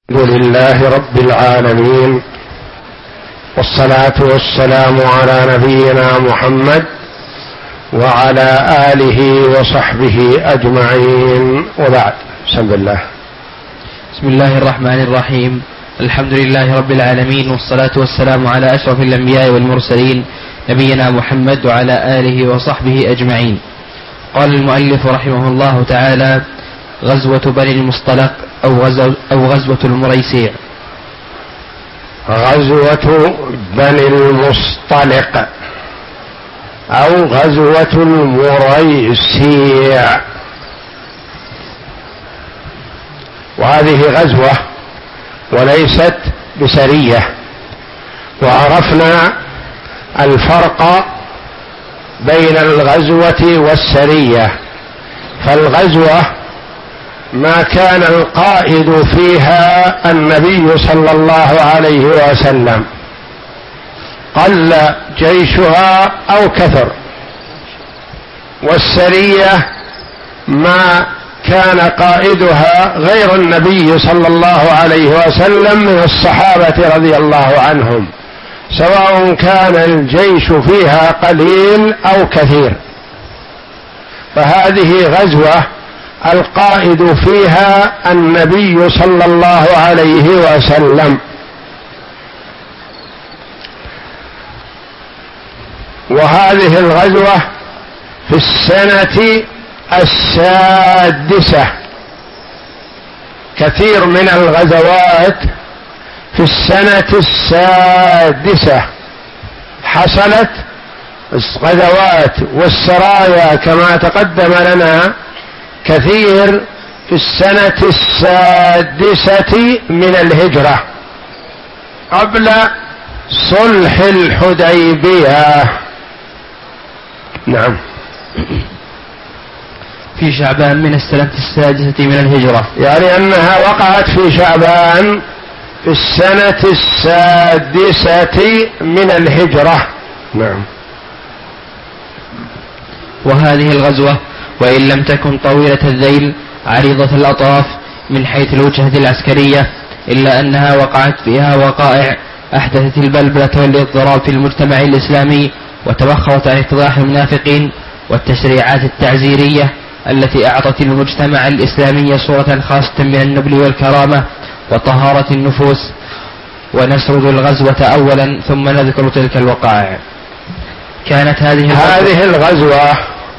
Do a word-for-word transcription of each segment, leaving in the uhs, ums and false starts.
الحمد لله رب العالمين، والصلاة والسلام على نبينا محمد وعلى آله وصحبه أجمعين، وبعد. بسم الله بسم الله الرحمن الرحيم. الحمد لله رب العالمين، والصلاة والسلام على أشرف الأنبياء والمرسلين نبينا محمد وعلى آله وصحبه أجمعين. قال المؤلف رحمه الله تعالى: غزوة بني المصطلق أو, غزو أو غزوة المريسيع. غزوة بني المصطلق أو غزوة المريسيع، وهذه غزوة وليست بسرية. وعرفنا الفرق بين الغزوة والسرية. فالغزوة ما كان القائد فيها النبي صلى الله عليه وسلم، قل جيشها أو كثر. والسرية ما كان قائدها غير النبي صلى الله عليه وسلم من الصحابة رضي الله عنهم، سواء كان الجيش فيها قليل أو كثير. فهذه غزوة القائد فيها النبي صلى الله عليه وسلم. وهذه الغزوة في السنة السادسة. كثير من الغزوات في السنة السادسة حصلت غزوات، والسرايا كما تقدم لنا كثير في السنة السادسة من الهجرة قبل صلح الحديبية. نعم، في شعبان من السنة السادسة من الهجرة، يعني أنها وقعت في شعبان في السنة السادسة من الهجرة. نعم. وهذه الغزوة وإن لم تكن طويلة الذيل عريضة الأطراف من حيث الوجهة العسكرية، إلا أنها وقعت فيها وقائع أحدثت البلبلة والاضطراب في المجتمع الإسلامي، وتبخرت عن اتضاح المنافقين، والتشريعات التعزيرية التي أعطت المجتمع الإسلامي صورة خاصة من النبل والكرامة وطهارة النفوس. ونسرد الغزوة أولا ثم نذكر تلك الوقائع. كانت هذه هذه الغزوة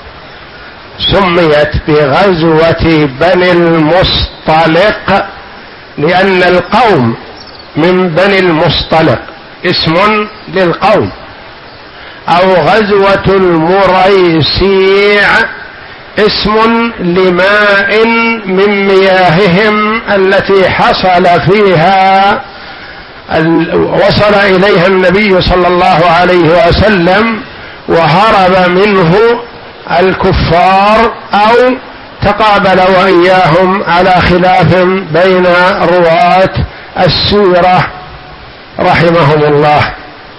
سميت بغزوة بني المصطلق لأن القوم من بني المصطلق اسم للقوم، أو غزوة المريسيع اسم لماء من مياههم التي حصل فيها وصل إليها النبي صلى الله عليه وسلم وهرب منه الكفار، أو تقابل وإياهم على خلاف بين رواة السيرة رحمهم الله.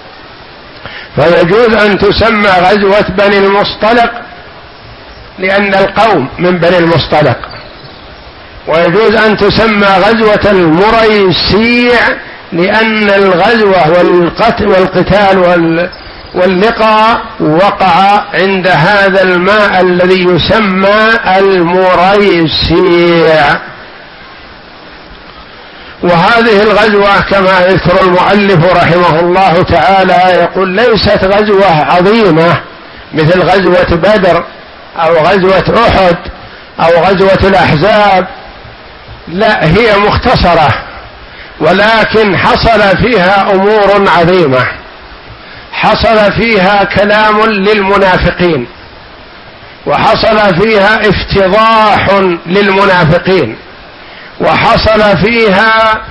فيجوز أن تسمى غزوة بني المصطلق لأن القوم من بني المصطلق، ويجوز أن تسمى غزوة المريسيع لأن الغزوة والقتل والقتال واللقاء وقع عند هذا الماء الذي يسمى المريسيع. وهذه الغزوة كما يذكر المؤلف رحمه الله تعالى يقول ليست غزوة عظيمة مثل غزوة بدر أو غزوة أحد أو غزوة الأحزاب، لا، هي مختصرة، ولكن حصل فيها أمور عظيمة. حصل فيها كلام للمنافقين، وحصل فيها افتضاح للمنافقين، وحصل فيها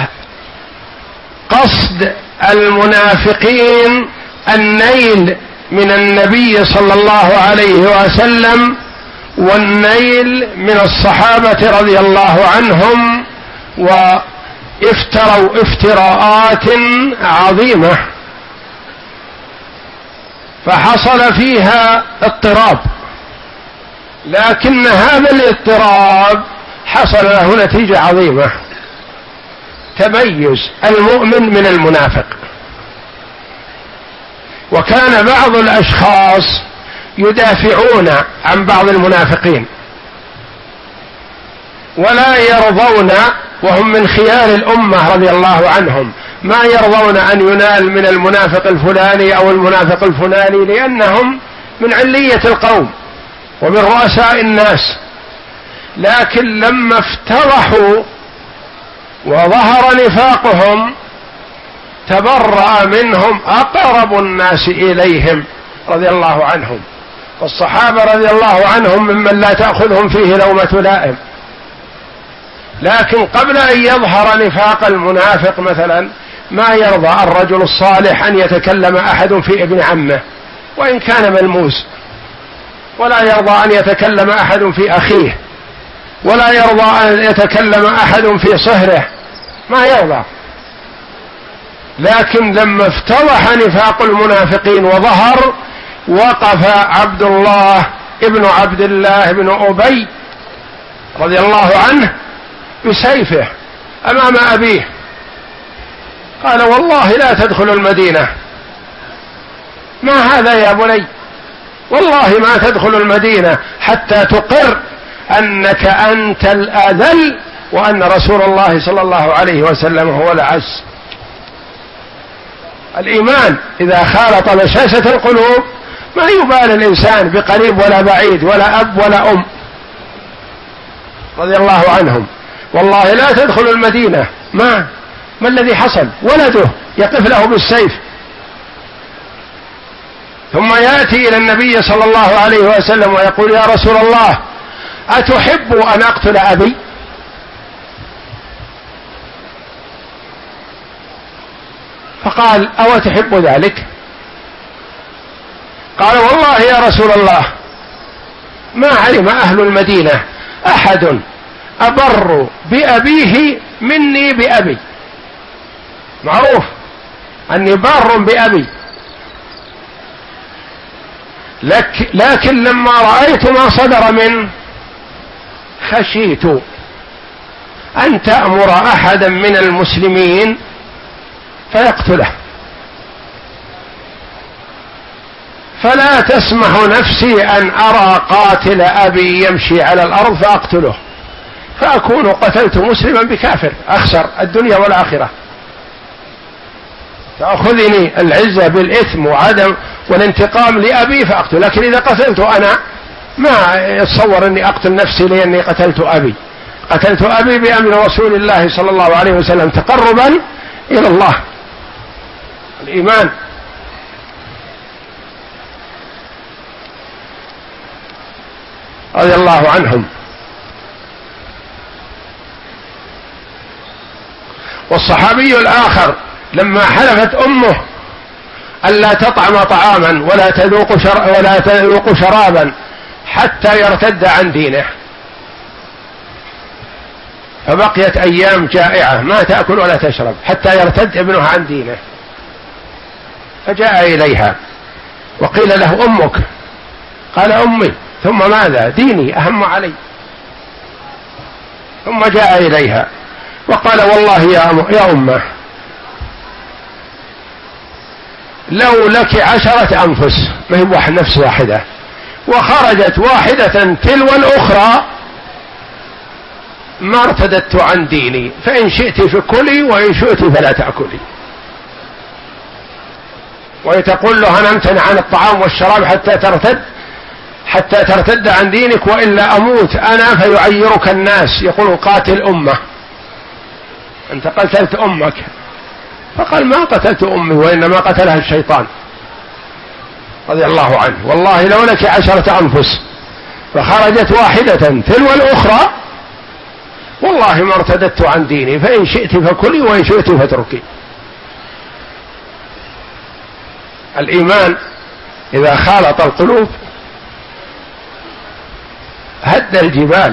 قصد المنافقين النيل من النبي صلى الله عليه وسلم والنيل من الصحابة رضي الله عنهم، وافتروا افتراءات عظيمة. فحصل فيها اضطراب، لكن هذا الاضطراب حصل له نتيجة عظيمة، تميز المؤمن من المنافق. وكان بعض الأشخاص يدافعون عن بعض المنافقين ولا يرضون، وهم من خيار الأمة رضي الله عنهم، ما يرضون أن ينال من المنافق الفلاني أو المنافق الفلاني، لأنهم من علية القوم ومن رؤساء الناس. لكن لما افتضحوا وظهر نفاقهم تبرأ منهم أقرب الناس إليهم رضي الله عنهم. والصحابة رضي الله عنهم ممن لا تأخذهم فيه لومة لائم، لكن قبل أن يظهر نفاق المنافق مثلا ما يرضى الرجل الصالح أن يتكلم أحد في ابن عمه وإن كان ملموس، ولا يرضى أن يتكلم أحد في أخيه، ولا يرضى أن يتكلم أحد في صهره، ما يرضى. لكن لما افتضح نفاق المنافقين وظهر، وقف عبد الله ابن عبد الله بن أبي رضي الله عنه بسيفه أمام أبيه، قال والله لا تدخل المدينة. ما هذا يا بني؟ والله ما تدخل المدينة حتى تقر أنك أنت الأذل وأن رسول الله صلى الله عليه وسلم هو الأعز. الإيمان إذا خالط بشاشة القلوب ما يبالي الإنسان بقريب ولا بعيد ولا أب ولا أم رضي الله عنهم. والله لا تدخل المدينة، ما ما الذي حصل؟ ولده يقف له بالسيف، ثم يأتي إلى النبي صلى الله عليه وسلم ويقول يا رسول الله أتحب أن أقتل أبي؟ فقال أو تحب ذلك؟ قال والله يا رسول الله ما علم أهل المدينة أحد أبر بأبيه مني بأبي، معروف أني بار بأبي، لك لكن لما رأيت ما صدر منه خشيت أن تأمر أحدا من المسلمين فيقتله، فلا تسمح نفسي أن أرى قاتل أبي يمشي على الأرض فأقتله، فأكون قتلت مسلما بكافر، أخسر الدنيا والآخرة، تأخذني العزة بالإثم وعدم والانتقام لأبي فأقتل. لكن إذا قتلت أنا ما يتصور أني أقتل نفسي لأني قتلت أبي، قتلت أبي بأمر رسول الله صلى الله عليه وسلم تقربا إلى الله. الإيمان. رضي الله عنهم. والصحابي الآخر لما حلفت أمه ألا تطعم طعاما ولا تذوق شر ولا تذوق شرابا حتى يرتد عن دينه، فبقيت أيام جائعة ما تأكل ولا تشرب حتى يرتد ابنها عن دينه، فجاء إليها وقيل له أمك، قال أمي، ثم ماذا؟ ديني أهم علي. ثم جاء إليها وقال والله يا أمه لو لك عشرة أنفس، ما هي واحد نفس واحدة، وخرجت واحدة تلو الأخرى ما ارتدت عن ديني، فإن شئت فكلي وإن شئت فلا تأكلي. وتقول له أنا أمتنع عن الطعام والشراب حتى ترتد حتى ترتد عن دينك وإلا أموت أنا فيعيرك الناس، يقول قاتل أمه، أنت قتلت أمك. فقال ما قتلت أمي وإنما قتلها الشيطان رضي الله عنه، والله لو لك عشرة أنفس فخرجت واحدة تلو الأخرى والله ما ارتدت عن ديني، فإن شئت فكلي وإن شئت فاتركي. الإيمان إذا خالط القلوب هد الجبال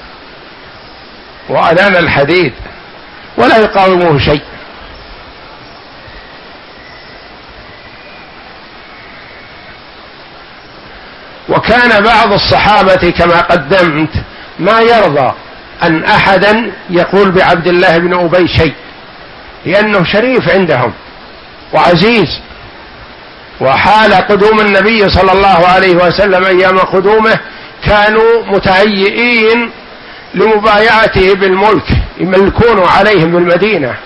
وألان الحديد ولا يقاومه شيء. وكان بعض الصحابة كما قدمت ما يرضى أن أحدا يقول بعبد الله بن أبي شيء لأنه شريف عندهم وعزيز. وحال قدوم النبي صلى الله عليه وسلم أيام قدومه كانوا متهيئين لمبايعته بالملك، يملكون عليهم بالمدينة.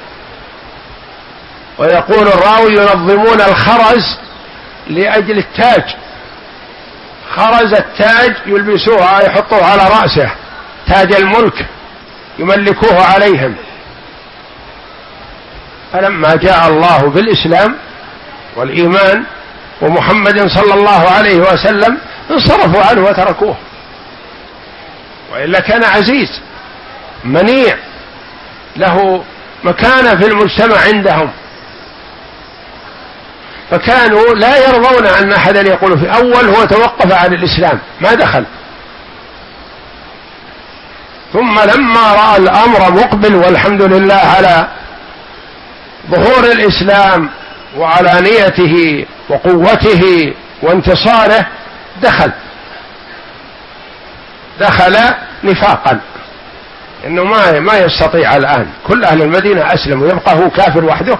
ويقول الراوي ينظمون الخرز لأجل التاج، خرز التاج يلبسوها يحطوه على رأسه، تاج الملك يملكوه عليهم. فلما جاء الله بالإسلام والإيمان ومحمد صلى الله عليه وسلم انصرفوا عنه وتركوه، وإلا كان عزيز منيع له مكانة في المجتمع عندهم، فكانوا لا يرضون أن أحدا يقول في أول هو توقف عن الإسلام ما دخل. ثم لما رأى الأمر مقبل والحمد لله على ظهور الإسلام وعلانيته وقوته وانتصاره دخل دخل نفاقا، إنه ما ما يستطيع الآن، كل أهل المدينة أسلموا يبقى هو كافر وحده،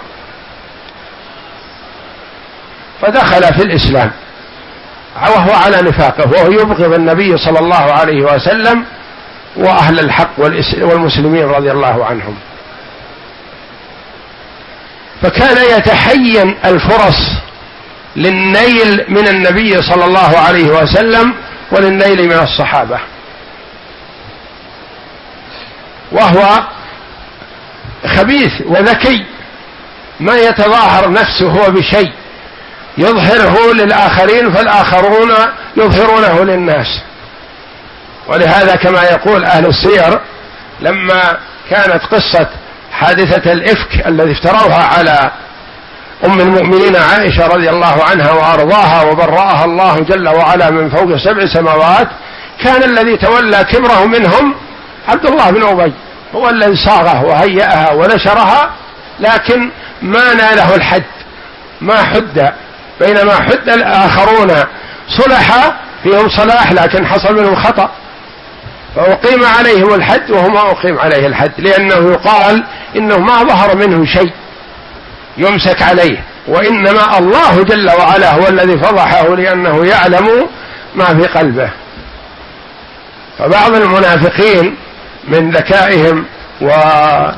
فدخل في الإسلام وهو على نفاقه، وهو يبغض النبي صلى الله عليه وسلم وأهل الحق والمسلمين رضي الله عنهم. فكان يتحين الفرص للنيل من النبي صلى الله عليه وسلم وللنيل من الصحابة، وهو خبيث وذكي ما يتظاهر نفسه هو بشيء، يظهره للآخرين فالآخرون يظهرونه للناس. ولهذا كما يقول أهل السير لما كانت قصة حادثة الإفك الذي افتروها على أم المؤمنين عائشة رضي الله عنها وأرضاها وبرأها الله جل وعلا من فوق سبع سماوات، كان الذي تولى كبره منهم عبد الله بن أبي، هو الذي صاغه وهيئها ونشرها، لكن ما ناله الحد، ما حد، بينما حد الآخرون صلح فيهم صلاح لكن حصل منهم خطأ، فأقيم عليهم الحد وهو ما أقيم عليه الحد، لأنه يقال إنه ما ظهر منه شيء يمسك عليه، وإنما الله جل وعلا هو الذي فضحه لأنه يعلم ما في قلبه. فبعض المنافقين من ذكائهم وقوة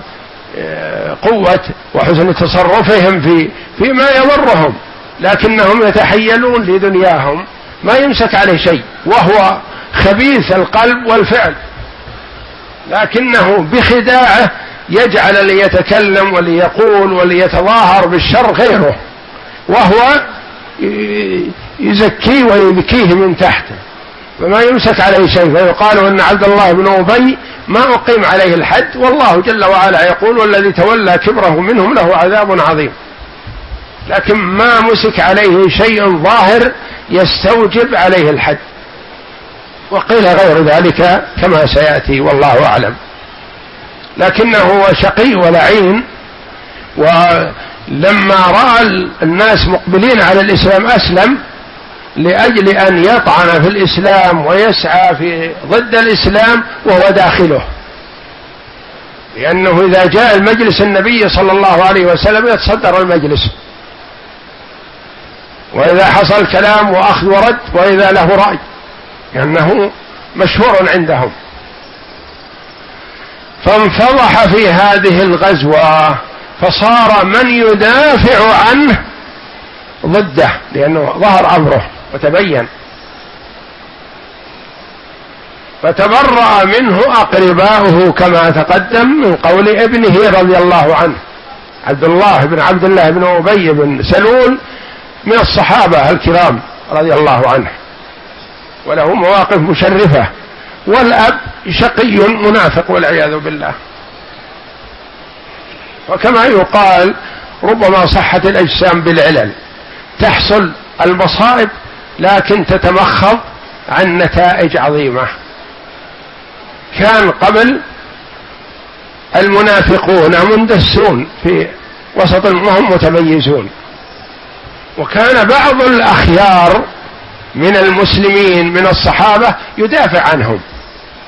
وحسن تصرفهم في فيما يضرهم، لكنهم يتحيلون لدنياهم ما يمسك عليه شيء، وهو خبيث القلب والفعل، لكنه بخداعه يجعل ليتكلم وليقول وليتظاهر بالشر غيره، وهو يزكيه ويذكيه من تحته فما يمسك عليه شيء. فيقال ان عبد الله بن أبي ما أقيم عليه الحد، والله جل وعلا يقول والذي تولى كبره منهم له عذاب عظيم، لكن ما مسك عليه شيء ظاهر يستوجب عليه الحد. وقيل غير ذلك كما سيأتي والله أعلم، لكنه هو شقي ولعين، ولما رأى الناس مقبلين على الإسلام أسلم لأجل أن يطعن في الإسلام ويسعى في ضد الإسلام وهو داخله، لأنه إذا جاء المجلس النبي صلى الله عليه وسلم يتصدر المجلس، وإذا حصل كلام وأخذ ورد، وإذا له رأي، لأنه مشهور عندهم. فانفضح في هذه الغزوة، فصار من يدافع عنه ضده، لأنه ظهر أمره وتبين، فتبرأ منه أقرباؤه كما تقدم من قول ابنه رضي الله عنه عبد الله بن عبد الله بن أبي بن سلول من الصحابة الكرام رضي الله عنه، وله مواقف مشرفة، والأب شقي منافق والعياذ بالله. وكما يقال ربما صحت الأجسام بالعلل، تحصل المصائب لكن تتمخض عن نتائج عظيمة. كان قبل المنافقون مندسون في وسط وهم متميزون، وكان بعض الأخيار من المسلمين من الصحابة يدافع عنهم،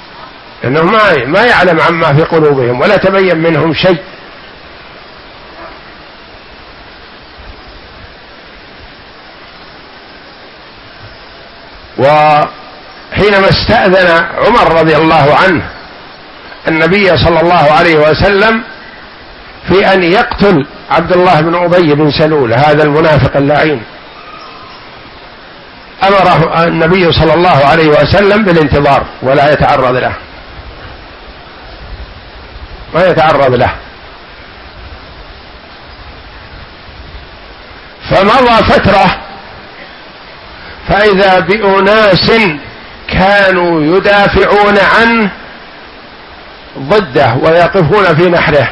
لأنه ما ما يعلم عما في قلوبهم ولا تبين منهم شيء، وحينما استأذن عمر رضي الله عنه النبي صلى الله عليه وسلم في أن يقتل عبد الله بن أبي بن سلول هذا المنافق اللعين، أمره النبي صلى الله عليه وسلم بالانتظار ولا يتعرض له، ما يتعرض له. فمضى فترة فإذا بأناس كانوا يدافعون عنه ضده ويقفون في نحره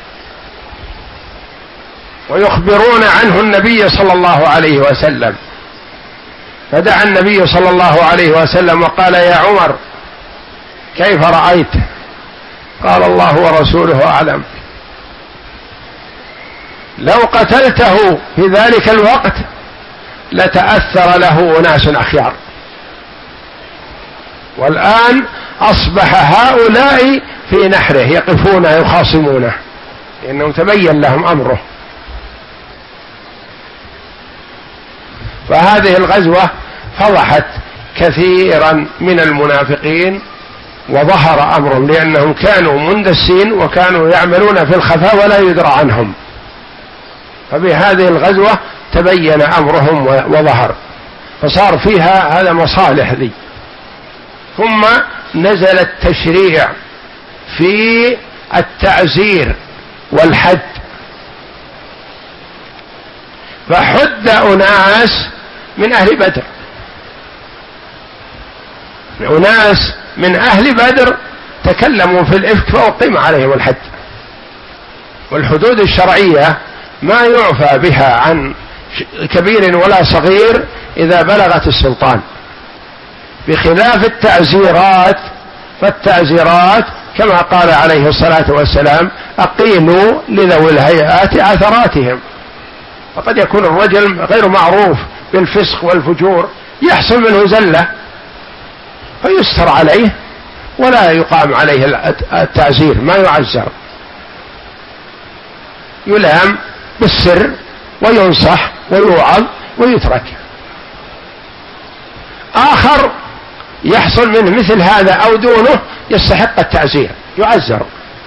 ويخبرون عنه النبي صلى الله عليه وسلم، فدعا النبي صلى الله عليه وسلم وقال: يا عمر كيف رأيت؟ قال: الله ورسوله أعلم، لو قتلته في ذلك الوقت لتأثر له أناس أخيار، والآن أصبح هؤلاء في نحره يقفون يخاصمونه لأنه تبين لهم أمره. فهذه الغزوة فضحت كثيرا من المنافقين وظهر أمرهم، لأنهم كانوا مندسين وكانوا يعملون في الخفاء ولا يدرى عنهم، فبهذه الغزوة تبين أمرهم وظهر، فصار فيها هذا مصالح ذي. ثم نزل التشريع في التعزير والحد، فحد أناس من أهل بدر، أناس من أهل بدر تكلموا في الإفك فأقيم عليهم الحد. والحدود الشرعية ما يعفى بها عن كبير ولا صغير إذا بلغت السلطان، بخلاف التعزيرات، فالتعزيرات كما قال عليه الصلاة والسلام: أقيموا لذوي الهيئات عثراتهم. فقد يكون الرجل غير معروف بالفسق والفجور، يحصل منه زلة فيستر عليه ولا يقام عليه التعزير، ما يعزر، يلام بالسر وينصح ويوعظ ويترك. آخر يحصل منه مثل هذا أو دونه يستحق التعزير يعزر.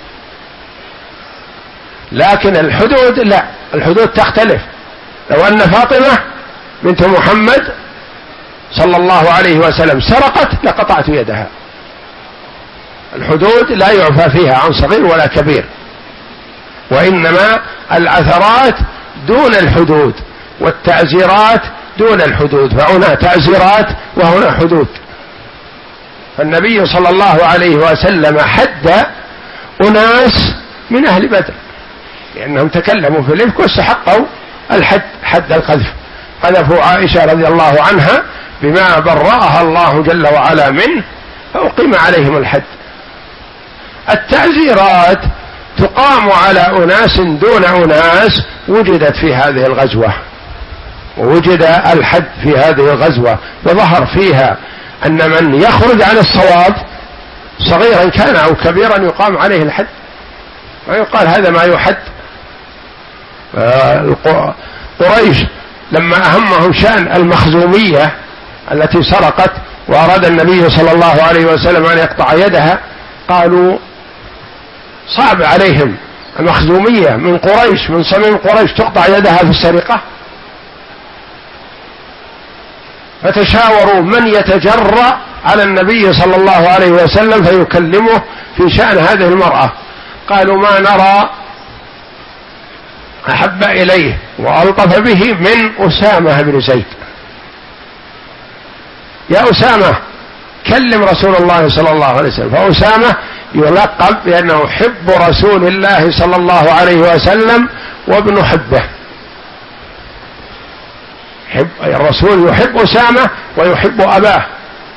لكن الحدود لا، الحدود تختلف. لو أن فاطمة بنت محمد صلى الله عليه وسلم سرقت لقطعت يدها. الحدود لا يعفى فيها عن صغير ولا كبير، وإنما العثرات دون الحدود والتعزيرات دون الحدود، فهنا تعزيرات وهنا حدود. فالنبي صلى الله عليه وسلم حد أناس من أهل بدر لأنهم تكلموا في الإفك واستحقوا الحد، حد القذف. قذفوا عائشة رضي الله عنها بما برأها الله جل وعلا منه فأقيم عليهم الحد. التعزيرات تقام على أناس دون أناس وجدت في هذه الغزوة، ووجد الحد في هذه الغزوة، وظهر فيها أن من يخرج عن الصواب صغيرا كان أو كبيرا يقام عليه الحد، ما يقال هذا ما يحد. قريش لما أهمهم شأن المخزومية التي سرقت وأراد النبي صلى الله عليه وسلم أن يقطع يدها، قالوا صعب عليهم المخزومية من قريش، من صميم قريش، تقطع يدها في السرقة. فتشاوروا من يتجرأ على النبي صلى الله عليه وسلم فيكلمه في شأن هذه المرأة. قالوا ما نرى أحب إليه وألطف به من أسامة بن زيد. يا أسامة كلم رسول الله صلى الله عليه وسلم. فأسامة يلقب بأنه حب رسول الله صلى الله عليه وسلم وابن حبه. حب الرسول يحب أسامة ويحب أباه،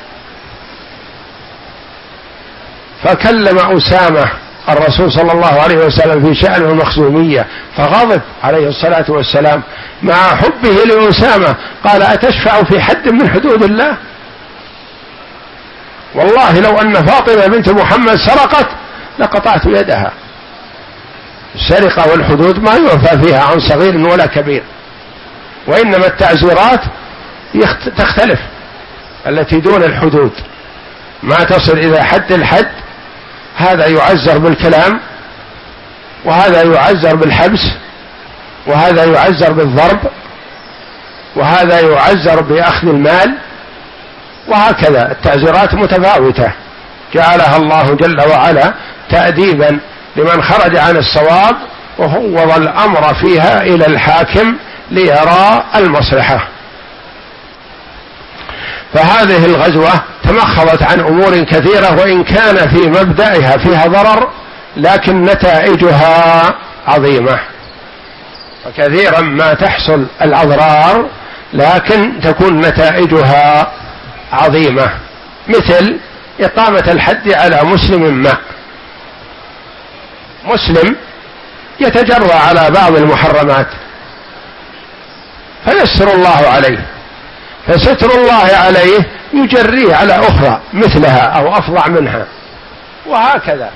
فكلم أسامة الرسول صلى الله عليه وسلم في شأن المخزومية فغضب عليه الصلاة والسلام مع حبه لأسامة، قال أتشفع في حد من حدود الله؟ والله لو أن فاطمة بنت محمد سرقت لقطعت يدها. السرقة والحدود ما يعفى فيها عن صغير ولا كبير، وإنما التعزيرات تختلف. التي دون الحدود ما تصل إلى حد الحد، هذا يعزر بالكلام، وهذا يعزر بالحبس، وهذا يعزر بالضرب، وهذا يعزر بأخذ المال، وهكذا التعزيرات متفاوتة جعلها الله جل وعلا تأديبا لمن خرج عن الصواب، وفوض الأمر فيها إلى الحاكم ليرى المصلحة. فهذه الغزوة تمخضت عن أمور كثيرة، وإن كان في مبدأها فيها ضرر لكن نتائجها عظيمة، وكثيرا ما تحصل الأضرار لكن تكون نتائجها عظيمة، مثل إقامة الحد على مسلم ما. مسلم يتجرى على بعض المحرمات فيسر الله عليه، فستر الله عليه يجريه على أخرى مثلها أو أفظع منها، وهكذا.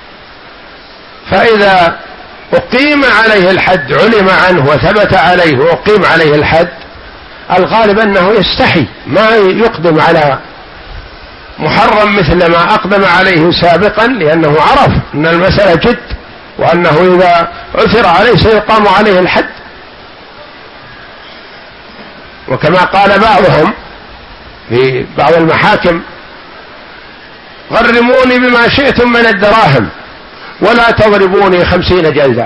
فإذا أقيم عليه الحد، علم عنه وثبت عليه وأقيم عليه الحد، الغالب أنه يستحي ما يقدم على محرم مثل ما أقدم عليه سابقا، لأنه عرف أن المسألة جد، وأنه إذا عثر عليه سيقام عليه الحد. وكما قال بعضهم في بعض المحاكم: غرموني بما شئتم من الدراهم ولا تضربوني خمسين جلدة.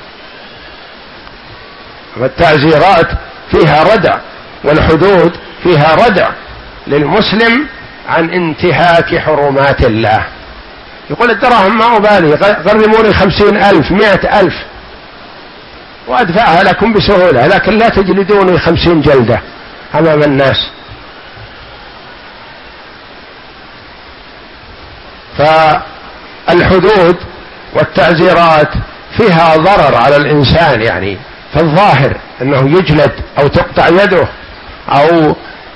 فالتعزيرات فيها ردع، والحدود فيها ردع للمسلم عن انتهاك حرمات الله. يقول الدراهم ما أبالي، غرموني خمسين ألف مئة ألف وأدفعها لكم بسهولة، لكن لا تجلدوني خمسين جلدة أمام الناس. فالحدود والتعزيرات فيها ضرر على الإنسان، يعني في الظاهر أنه يجلد أو تقطع يده أو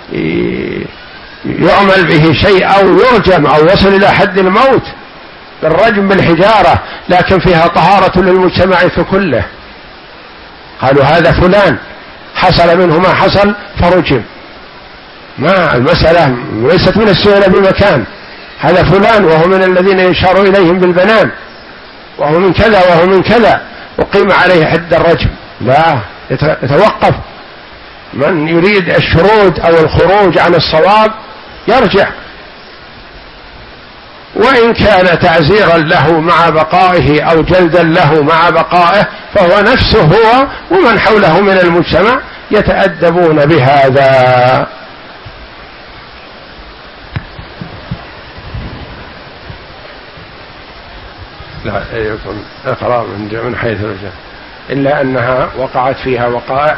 يعمل به شيء أو يرجم أو يصل إلى حد الموت بالرجم بالحجارة، لكن فيها طهارة للمجتمع كله. قالوا هذا فلان حصل منه ما حصل فرجم، ما المسألة ليست من السهولة بمكان، هذا فلان وهو من الذين يشار إليهم بالبنان، وهو من كذا وهو من كذا، وقيم عليه حد الرجم. لا، يتوقف. من يريد الشرود أو الخروج عن الصواب يرجع، وإن كان تعزيرا له مع بقائه أو جلدا له مع بقائه، فهو نفسه هو ومن حوله من المجتمع يتأدبون بهذا. لا يكون اقرأ من حيث الرجال، إلا أنها وقعت فيها وقائع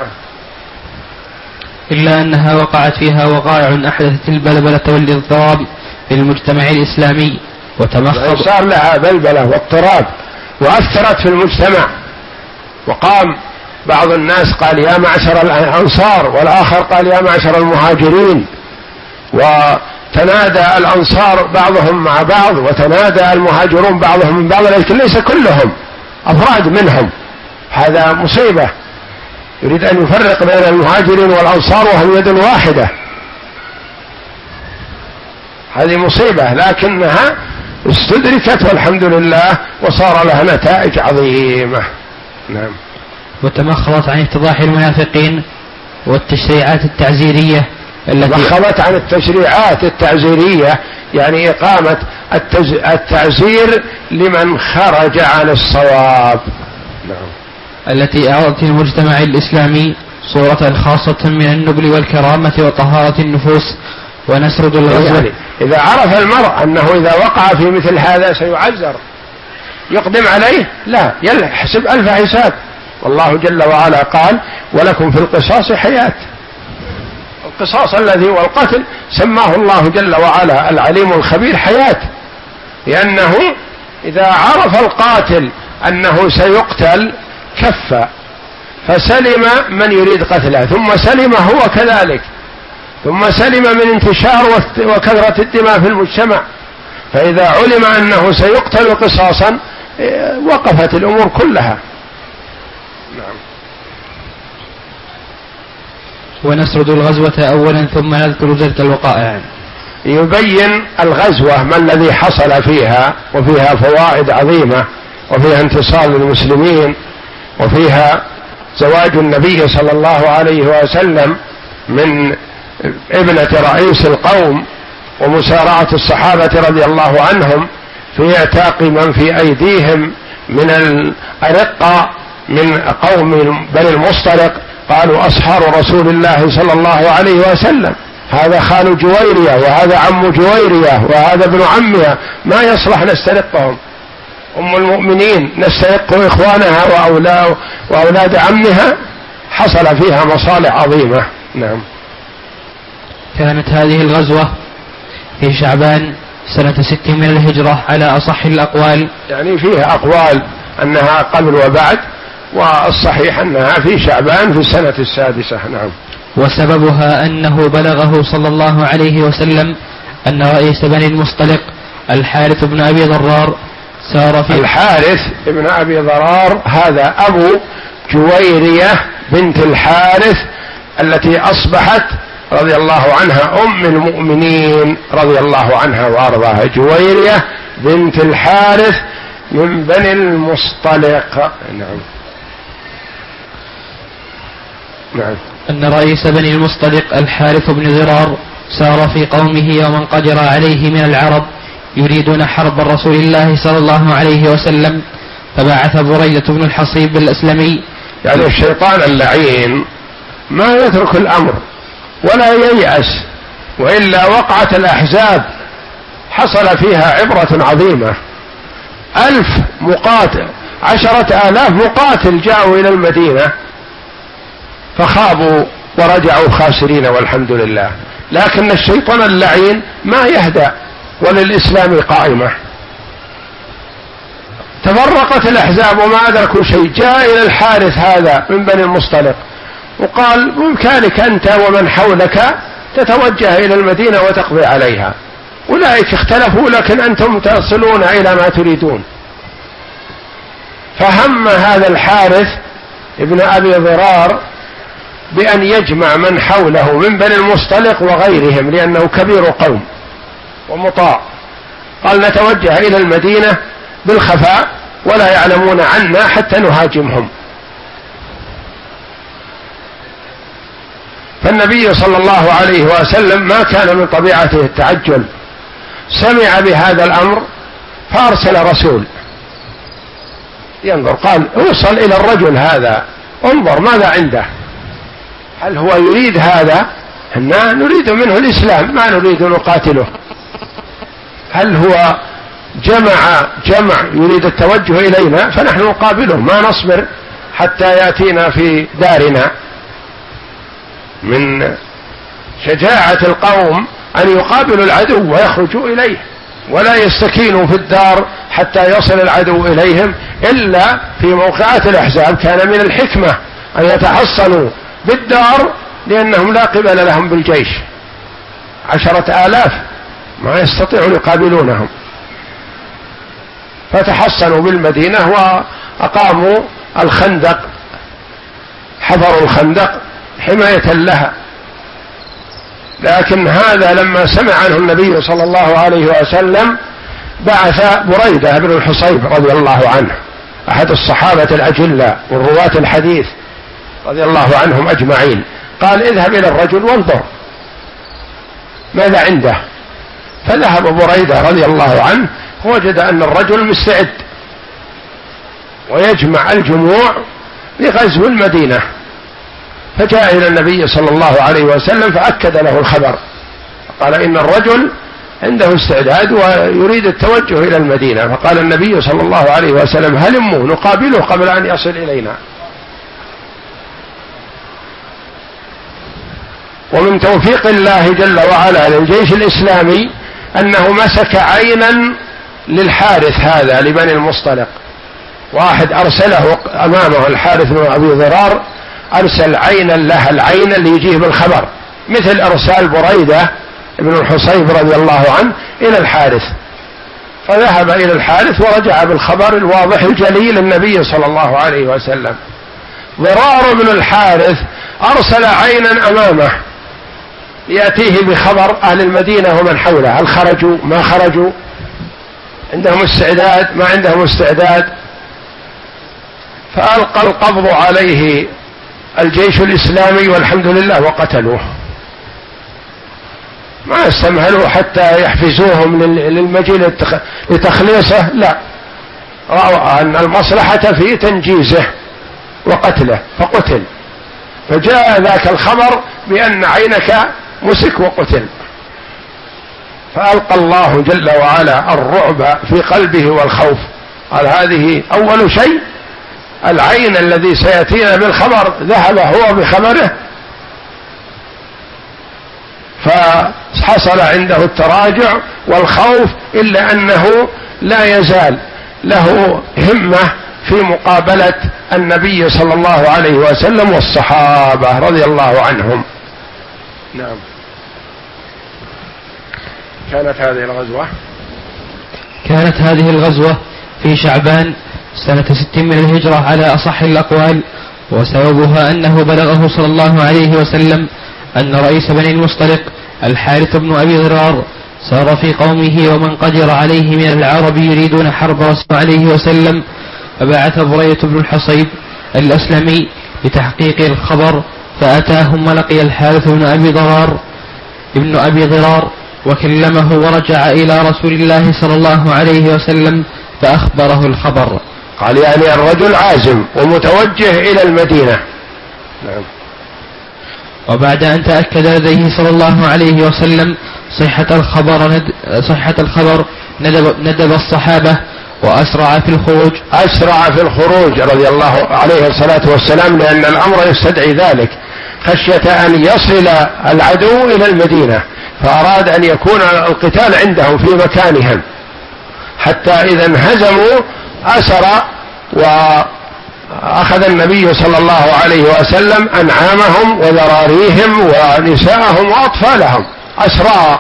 إلا أنها وقعت فيها وقائع أحدثت البلبلة والاضطراب في المجتمع الإسلامي وتمخض، صار لها بلبلة واضطراب وأثرت في المجتمع. وقام بعض الناس قال يا معشر الأنصار، والآخر قال يا معشر المهاجرين، وتنادى الأنصار بعضهم مع بعض، وتنادى المهاجرون بعضهم من بعض، لكن ليس كلهم، أفراد منهم. هذا مصيبة، يريد أن يفرق بين المهاجرين والأنصار وهم يد واحدة، هذه مصيبة، لكنها استدركت والحمد لله، وصار لها نتائج عظيمة. نعم. وتمخضت عن اتضاح المنافقين والتشريعات التعزيرية التي تمخضت عن التشريعات التعزيرية، يعني إقامة التز... التعزير لمن خرج عن الصواب. نعم. التي أعطت المجتمع الإسلامي صورة خاصة من النبل والكرامة وطهارة النفوس. ونسرد الغزوة. يعني إذا عرف المرء أنه إذا وقع في مثل هذا سيعزر، يقدم عليه؟ لا، يحسب ألف حساب. والله جل وعلا قال ولكم في القصاص حياة. القصاص الذي هو القتل سماه الله جل وعلا العليم الخبير حياة، لأنه إذا عرف القاتل أنه سيقتل كف، فسلم من يريد قتله، ثم سلم هو كذلك، ثم سلم من انتشار وكثرة الدماء في المجتمع. فإذا علم أنه سيقتل قصاصا وقفت الأمور كلها. نعم. ونسرد الغزوة أولا ثم نذكر تلك الوقائع. يبين الغزوة ما الذي حصل فيها، وفيها فوائد عظيمة، وفيها انتصار للمسلمين، وفيها زواج النبي صلى الله عليه وسلم من ابنة رئيس القوم، ومسارعة الصحابة رضي الله عنهم في اعتاق من في أيديهم من الأرقة من قوم بني المصطلق، قالوا أصهار رسول الله صلى الله عليه وسلم، هذا خال جويرية وهذا عم جويرية وهذا ابن عمها، ما يصلح نسترقهم. أم المؤمنين نسترق إخوانها وأولاد, وأولاد عمها، حصل فيها مصالح عظيمة. نعم. كانت هذه الغزوة في شعبان سنة ست من الهجرة على أصح الأقوال، يعني فيها أقوال أنها قبل وبعد، والصحيح أنها في شعبان في السنة السادسة. نعم. وسببها أنه بلغه صلى الله عليه وسلم أن رئيس بني المصطلق الحارث بن أبي ضرار سار في الحارث بن أبي ضرار هذا أبو جويرية بنت الحارث التي أصبحت رضي الله عنها أم المؤمنين رضي الله عنها وأرضاها، جويرية بنت الحارث من بني المصطلق. نعم. نعم. أن رئيس بني المصطلق الحارث بن ضرار سار في قومه يوما قدر عليه من العرب يريدون حرب رسول الله صلى الله عليه وسلم، فبعث بريدة بن الحصيب الأسلمي. يعني الشيطان اللعين ما يترك الأمر ولا ييأس، وإلا وقعت الأحزاب حصل فيها عبرة عظيمة. ألف مقاتل، عشرة آلاف مقاتل جاءوا إلى المدينة فخابوا ورجعوا خاسرين والحمد لله، لكن الشيطان اللعين ما يهدأ وللإسلام قائمة. تفرقت الأحزاب وما أدركوا شيء، جاء إلى الحارث هذا من بني المصطلق وقال بإمكانك أنت ومن حولك تتوجه إلى المدينة وتقضي عليها، أولئك اختلفوا لكن أنتم تصلون إلى ما تريدون. فهم هذا الحارث ابن أبي ضرار بأن يجمع من حوله من بني المصطلق وغيرهم، لأنه كبير قوم ومطاع، قال نتوجه إلى المدينة بالخفاء ولا يعلمون عنا حتى نهاجمهم. فالنبي صلى الله عليه وسلم ما كان من طبيعته التعجل، سمع بهذا الأمر فأرسل رسول ينظر، قال اوصل إلى الرجل هذا انظر ماذا عنده، هل هو يريد هذا؟ إحنا نريد منه الإسلام ما نريد نقاتله. هل هو جمع جمع يريد التوجه إلينا فنحن نقابله، ما نصبر حتى يأتينا في دارنا. من شجاعة القوم أن يقابلوا العدو ويخرجوا إليه، ولا يستكينوا في الدار حتى يصل العدو إليهم، إلا في موقعات الأحزاب كان من الحكمة أن يتحصنوا بالدار، لأنهم لا قبل لهم بالجيش، عشرة آلاف ما يستطيعوا يقابلونهم، فتحصنوا بالمدينة وأقاموا الخندق، حفروا الخندق حماية لها. لكن هذا لما سمع عنه النبي صلى الله عليه وسلم بعث بريدة بن الحصيب رضي الله عنه، أحد الصحابة الأجلاء والرواة الحديث رضي الله عنهم أجمعين، قال اذهب إلى الرجل وانظر ماذا عنده. فذهب بريدة رضي الله عنه ووجد أن الرجل مستعد ويجمع الجموع لغزو المدينة، فجاء إلى النبي صلى الله عليه وسلم فأكد له الخبر، قال إن الرجل عنده استعداد ويريد التوجه إلى المدينة. فقال النبي صلى الله عليه وسلم هلموا نقابله قبل أن يصل إلينا. ومن توفيق الله جل وعلا للجيش الإسلامي أنه مسك عينا للحارث هذا لبني المصطلق، واحد أرسله أمامه الحارث بن أبي ضرار، أرسل عينا لها، العين اللي يجيه بالخبر، مثل أرسال بريدة ابن الحصيب رضي الله عنه إلى الحارث، فذهب إلى الحارث ورجع بالخبر الواضح الجليل النبي صلى الله عليه وسلم. ضرار بن الحارث أرسل عينا أمامه يأتيه بخبر أهل المدينة ومن حوله، هل خرجوا ما خرجوا، عندهم استعداد ما عندهم استعداد. فألقى القبض عليه الجيش الإسلامي والحمد لله وقتلوه، ما استمهلوا حتى يحفزوهم للمجيء لتخليصه، لا، رأوا أن المصلحة في تنجيزه وقتله فقتل. فجاء ذاك الخبر بأن عينك مسك وقتل، فألقى الله جل وعلا الرعب في قلبه والخوف. قال هذه أول شيء، العين الذي سيأتينا بالخبر ذهب هو بخبره، فحصل عنده التراجع والخوف، إلا أنه لا يزال له همة في مقابلة النبي صلى الله عليه وسلم والصحابة رضي الله عنهم. نعم. كانت هذه الغزوة كانت هذه الغزوة في شعبان سنة ست من الهجرة على أصح الأقوال، وسببها أنه بلغه صلى الله عليه وسلم أن رئيس بني المصطلق الحارث بن أبي ضرار سار في قومه ومن قدر عليه من العرب يريدون حرب رسول عليه وسلم، فبعث بريدة بن الحصيب الأسلمي لتحقيق الخبر، فأتاهم ولقي الحارث بن أبي ضرار ابن أبي ضرار وكلمه ورجع إلى رسول الله صلى الله عليه وسلم فأخبره الخبر. قال يعني الرجل عازم ومتوجه إلى المدينة. نعم. وبعد أن تأكد لديه صلى الله عليه وسلم صحة الخبر ند... صحة الخبر ندب... ندب الصحابة وأسرع في الخروج أسرع في الخروج رضي الله عليه الصلاة والسلام، لأن الأمر يستدعي ذلك، خشية أن يصل العدو إلى المدينة، فأراد أن يكون القتال عندهم في مكانهم، حتى إذا انهزموا أسر. وأخذ النبي صلى الله عليه وسلم أنعامهم وذراريهم ونساءهم وأطفالهم أسرى.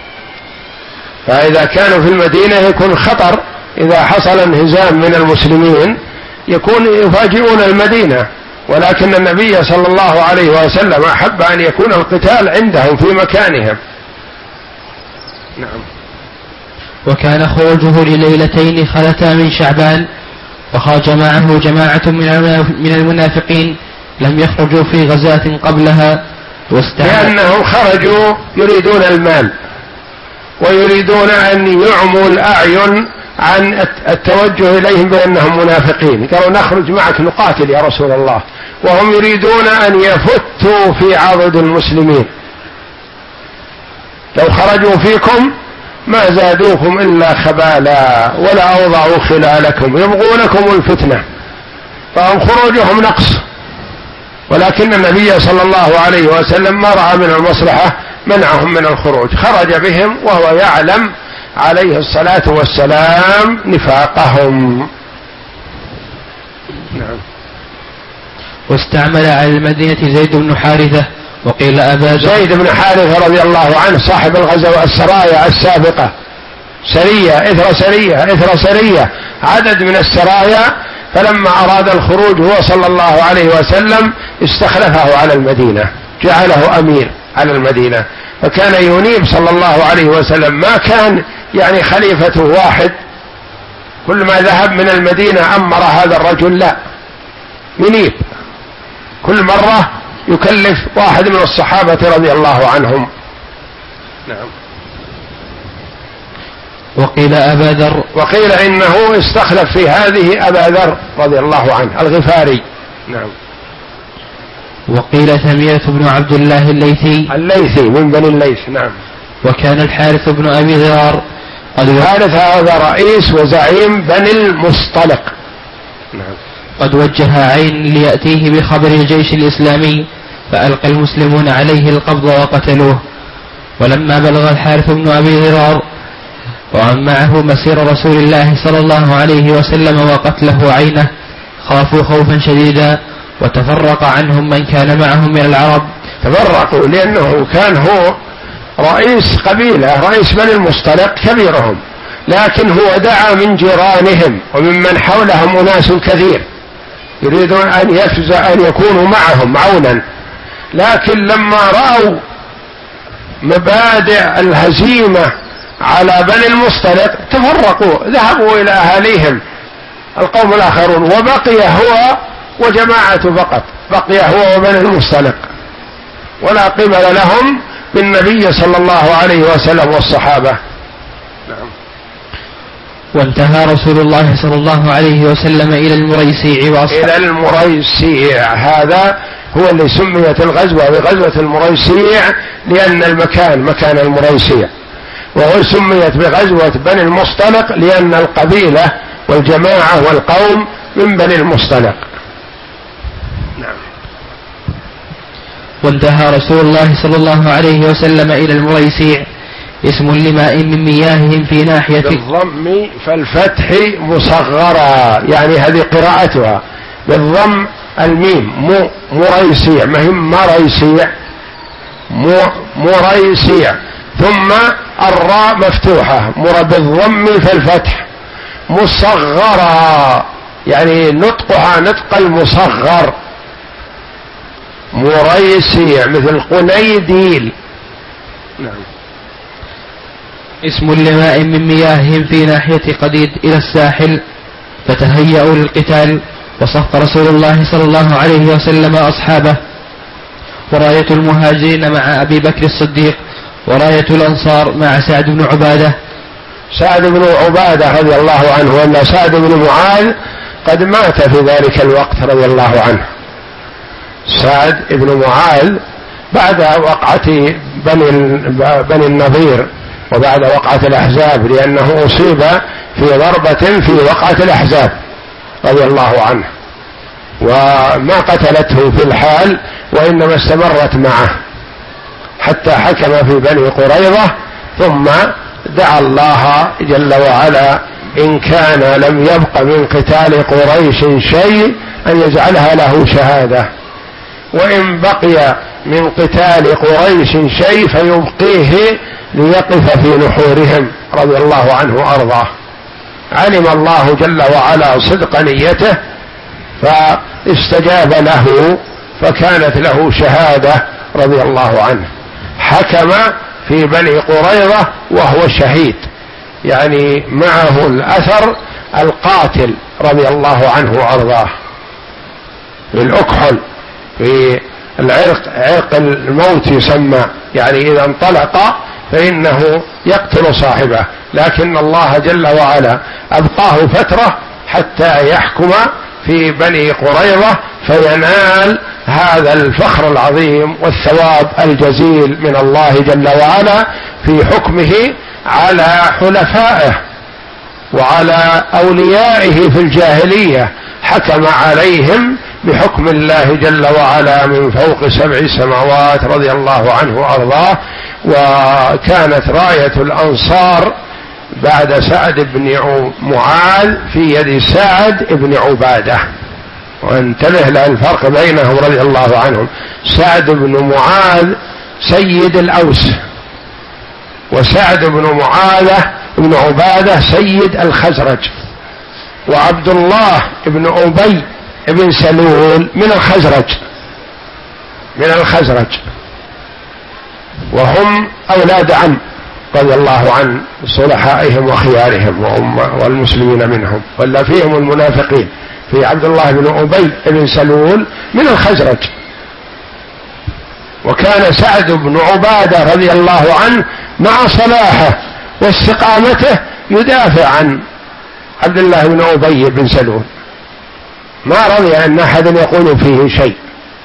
فإذا كانوا في المدينة يكون خطر، إذا حصل انهزام من المسلمين يكون يفاجئون المدينة، ولكن النبي صلى الله عليه وسلم أحب أن يكون القتال عندهم في مكانهم. نعم. وكان خروجه لليلتين خلتا من شعبان، وخرج معه جماعة من المنافقين لم يخرجوا في غزاة قبلها، لأنهم خرجوا يريدون المال ويريدون أن يعموا الأعين عن التوجه إليهم بأنهم منافقين، قالوا نخرج معك نقاتل يا رسول الله، وهم يريدون أن يفتوا في عضد المسلمين، لو خرجوا فيكم ما زادوكم إلا خبالا ولا أوضعوا خلالكم يبغونكم الفتنة، فهم خروجهم نقص. ولكن النبي صلى الله عليه وسلم ما رأى من المصلحة منعهم من الخروج، خرج بهم وهو يعلم عليه الصلاة والسلام نفاقهم. نعم. واستعمل على المدينة زيد بن حارثة وقيل أبا زيد بن حارثة رضي الله عنه صاحب الغزوة السرايا السابقة، سرية إثر سرية إثر سرية، عدد من السرايا، فلما أراد الخروج هو صلى الله عليه وسلم استخلفه على المدينة، جعله أمير على المدينة، فكان ينيب صلى الله عليه وسلم، ما كان يعني خليفته واحد كل ما ذهب من المدينة أمر هذا الرجل، لا، ينيب كل مرة يكلف واحد من الصحابة رضي الله عنهم. نعم. وقيل أبا ذر، وقيل إنه استخلف في هذه أبا ذر رضي الله عنه الغفاري. نعم. وقيل ثمية بن عبد الله الليثي الليثي من بني الليث. نعم. وكان الحارث بن أبي ضرار قد الحارث هذا رئيس وزعيم بني المصطلق. نعم. قد وجه عين ليأتيه بخبر الجيش الإسلامي، فألقى المسلمون عليه القبض وقتلوه. ولما بلغ الحارث بن أبي ضرار وعن معه مسير رسول الله صلى الله عليه وسلم وقتله عينه، خافوا خوفا شديدا وتفرق عنهم من كان معهم من العرب. تفرقوا لأنه كان هو رئيس قبيلة، رئيس بني المصطلق كبيرهم، لكن هو دعا من جيرانهم وممن حولهم أناس كثير يريدون أن يفزع أن يكونوا معهم عونا، لكن لما رأوا مبادئ الهزيمة على بني المصطلق تفرقوا، ذهبوا إلى أهاليهم القوم الآخرون، وبقي هو وجماعة فقط، بقي هو وبني المصطلق، ولا قبل لهم بالنبي صلى الله عليه وسلم والصحابة. نعم. وانتهى رسول الله صلى الله عليه وسلم إلى المريسيع وأصحابه. إلى المريسيع، هذا هو اللي سميت الغزوة بغزوة المريسيع لأن المكان مكان المريسيع، وهو سميت بغزوة بني المصطلق لأن القبيلة والجماعة والقوم من بني المصطلق. نعم. وانتهى رسول الله صلى الله عليه وسلم إلى المريسيع، اسم لماء من مياههم في ناحية. بالضم فالفتح مصغرة، يعني هذه قراءتها بالضم الميم، مو مريسيع، ما هي مريسيع، مو مريسيع، ثم الراء مفتوحة، مر بالضم فالفتح مصغرة، يعني نطقها نطق المصغر، مريسيع مثل قنيديل. نعم. اسم لماء من مياههم في ناحية قديد إلى الساحل، فتهيأوا للقتال، وصف رسول الله صلى الله عليه وسلم أصحابه، وراية المهاجرين مع أبي بكر الصديق، وراية الأنصار مع سعد بن عبادة. سعد بن عبادة رضي الله عنه، وأن سعد بن معاذ قد مات في ذلك الوقت رضي الله عنه. سعد بن معاذ بعد وقعة بني, بني النضير وبعد وقعة الأحزاب، لأنه أصيب في ضربة في وقعة الأحزاب رضي الله عنه، وما قتلته في الحال وإنما استمرت معه حتى حكم في بني قريظة، ثم دعا الله جل وعلا إن كان لم يبق من قتال قريش شيء أن يجعلها له شهادة، وإن بقي من قتال قريش شيء فيبقيه ليقف في نحورهم رضي الله عنه وأرضاه. علم الله جل وعلا صدق نيته فاستجاب له، فكانت له شهادة رضي الله عنه. حكم في بني قريظة وهو شهيد، يعني معه الأثر القاتل رضي الله عنه وأرضاه. الأكحل في العرق، عرق الموت يسمى، يعني إذا انطلق فإنه يقتل صاحبه، لكن الله جل وعلا أبقاه فترة حتى يحكم في بني قريظة فينال هذا الفخر العظيم والثواب الجزيل من الله جل وعلا في حكمه على حلفائه وعلى أوليائه في الجاهلية، حكم عليهم بحكم الله جل وعلا من فوق سبع سماوات رضي الله عنه وأرضاه. وكانت راية الأنصار بعد سعد بن معاذ في يد سعد بن عبادة، وانتبه للفرق بينهم رضي الله عنهم. سعد بن معاذ سيد الأوس، وسعد بن معاذ بن عبادة سيد الخزرج، وعبد الله بن أبي بن سلول من الخزرج من الخزرج وهم أولاد عم رضي الله عن صلحائهم وخيارهم والمسلمين منهم، ولا فيهم المنافقين. في عبد الله بن أبي بن سلول من الخزرج. وكان سعد بن عبادة رضي الله عنه مع صلاحه واستقامته يدافع عن عبد الله بن أبي بن سلول، ما رضي أن أحد يقول فيه شيء.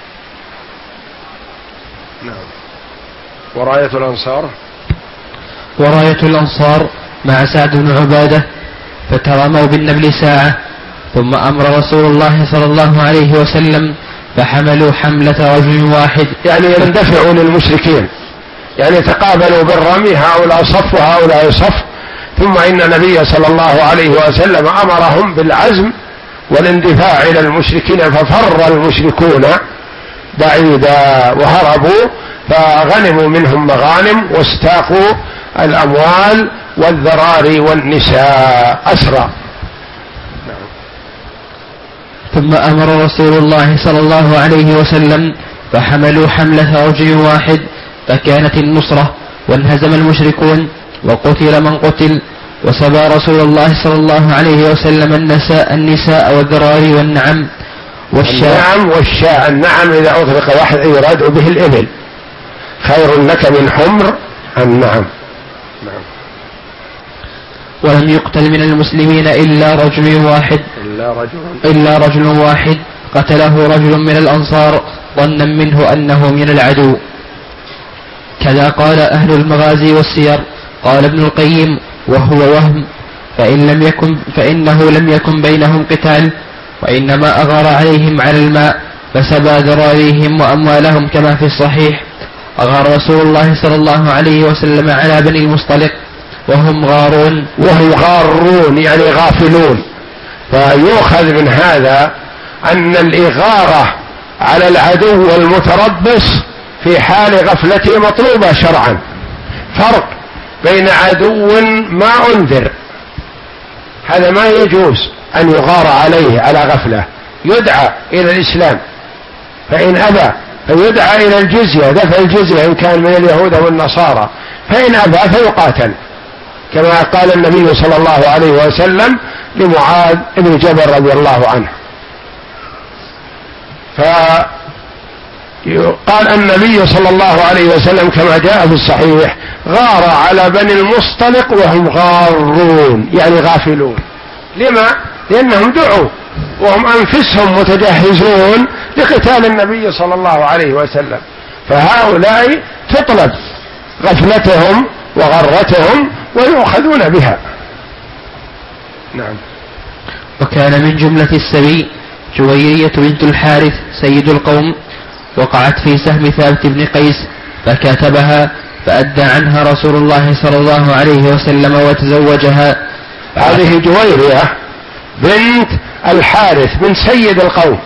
نعم. وراية الأنصار وراية الأنصار مع سعد بن عبادة، فترموا بالنبل ساعة، ثم أمر رسول الله صلى الله عليه وسلم فحملوا حملة رجل واحد، يعني يندفعوا للمشركين، يعني تقابلوا بالرمي، هؤلاء صف وهؤلاء صف، ثم إن النبي صلى الله عليه وسلم أمرهم بالعزم والاندفاع إلى المشركين، ففر المشركون بعيدا وهربوا، فغنموا منهم مغانم واستاقوا الأموال والذراري والنساء أسرى. ثم أمر رسول الله صلى الله عليه وسلم فحملوا حملة رجل واحد، فكانت النصرة وانهزم المشركون وقتل من قتل، وسبى رسول الله صلى الله عليه وسلم النساء, النساء والذراري والنعم والشاء. النعم والشاء. النعم إذا أطلق واحد يراد به الإبل، خير لك من حمر النعم. نعم. ولم يقتل من المسلمين إلا رجل واحد إلا رجل, إلا رجل واحد قتله رجل من الأنصار ظنا منه أنه من العدو. كذا قال أهل المغازي والسير. قال ابن القيم: وهو وهم، فإن لم يكن فإنه لم يكن بينهم قتال، وإنما أغار عليهم على الماء فسبى ذراريهم وأموالهم، كما في الصحيح: أغار رسول الله صلى الله عليه وسلم على بني المصطلق وهم غارون. وهم غارون يعني غافلون. فيؤخذ من هذا أن الإغارة على العدو والمتربص في حال غفلته مطلوبة شرعا. فرق بين عدو ما أنذر، هذا ما يجوز أن يغار عليه على غفلة، يدعى إلى الإسلام، فإن أبى فيدعى إلى الجزية، دفع الجزية إن كان من اليهود والنصارى، فإن أبى فيقاتل، كما قال النبي صلى الله عليه وسلم لمعاذ بن جبل رضي الله عنه. فقال النبي صلى الله عليه وسلم كما جاء في الصحيح: غار على بني المصطلق وهم غارون يعني غافلون. لما؟ لأنهم دعوا وهم أنفسهم متجهزون لقتال النبي صلى الله عليه وسلم، فهؤلاء تطلب غفلتهم وغرتهم ويؤخذون بها. نعم. وكان من جملة السبي جويرية بنت الحارث سيد القوم، وقعت في سهم ثابت بن قيس فكاتبها فأدى عنها رسول الله صلى الله عليه وسلم وتزوجها. هذه جويرية بنت الحارث من سيد القوم.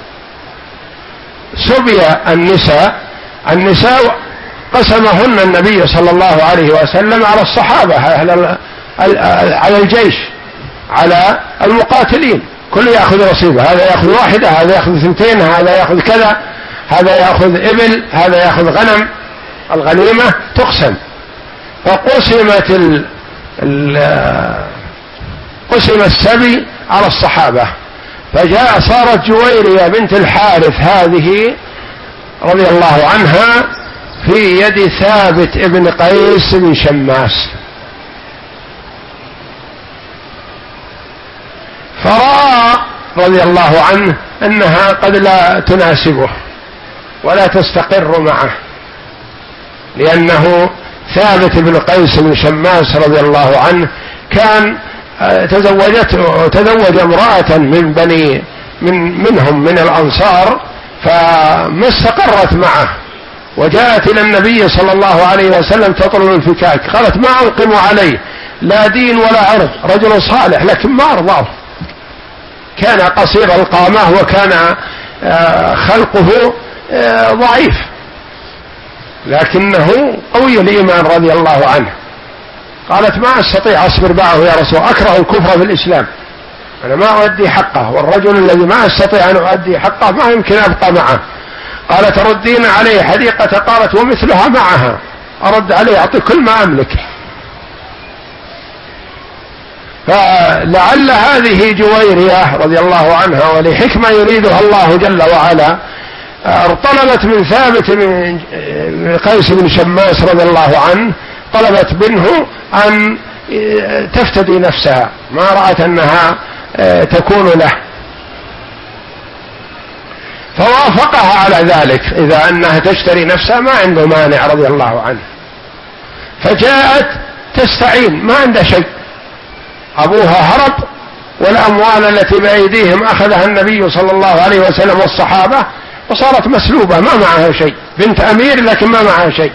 سبي النساء النساء قسمهن النبي صلى الله عليه وسلم على الصحابة، على الجيش، على المقاتلين، كل يأخذ نصيبه، هذا يأخذ واحدة، هذا يأخذ ثنتين، هذا يأخذ كذا، هذا يأخذ إبل، هذا يأخذ غنم. الغنيمة تقسم. فقسمت ال ال قسم السبي على الصحابة، فجاء صارت جويرية بنت الحارث هذه رضي الله عنها في يد ثابت ابن قيس بن شماس، فرأى رضي الله عنه أنها قد لا تناسبه ولا تستقر معه، لأنه ثابت بن قيس بن شماس رضي الله عنه كان تزوجته تزوج امرأة من بني من منهم من الأنصار، فما استقرت معه، وجاءت إلى النبي صلى الله عليه وسلم تطلب الفكاك، قالت: ما أنقم عليه، لا دين ولا عرض، رجل صالح لكن ما أرضاه، كان قصير القامة وكان خلقه ضعيف، لكنه قوي الإيمان رضي الله عنه. قالت: ما أستطيع أصبر معه يا رسول، أكره الكفر في الإسلام، أنا ما أؤدي حقه، والرجل الذي ما أستطيع أن أؤدي حقه ما يمكن أبقى معه. قالت: تردين عليه حديقة؟ قالت: ومثلها معها، أرد عليه أعطي كل ما أملك. فلعل هذه جويرية رضي الله عنها ولحكمة يريدها الله جل وعلا طلبت من ثابت من قيس بن شماس رضي الله عنه، طلبت منه أن تفتدي نفسها، ما رأت أنها تكون له، فوافقها على ذلك، إذا أنها تشتري نفسها ما عنده مانع رضي الله عنه. فجاءت تستعين، ما عنده شيء، أبوها هرب والأموال التي بأيديهم أخذها النبي صلى الله عليه وسلم والصحابة، وصارت مسلوبة ما معها شيء، بنت أمير لكن ما معها شيء.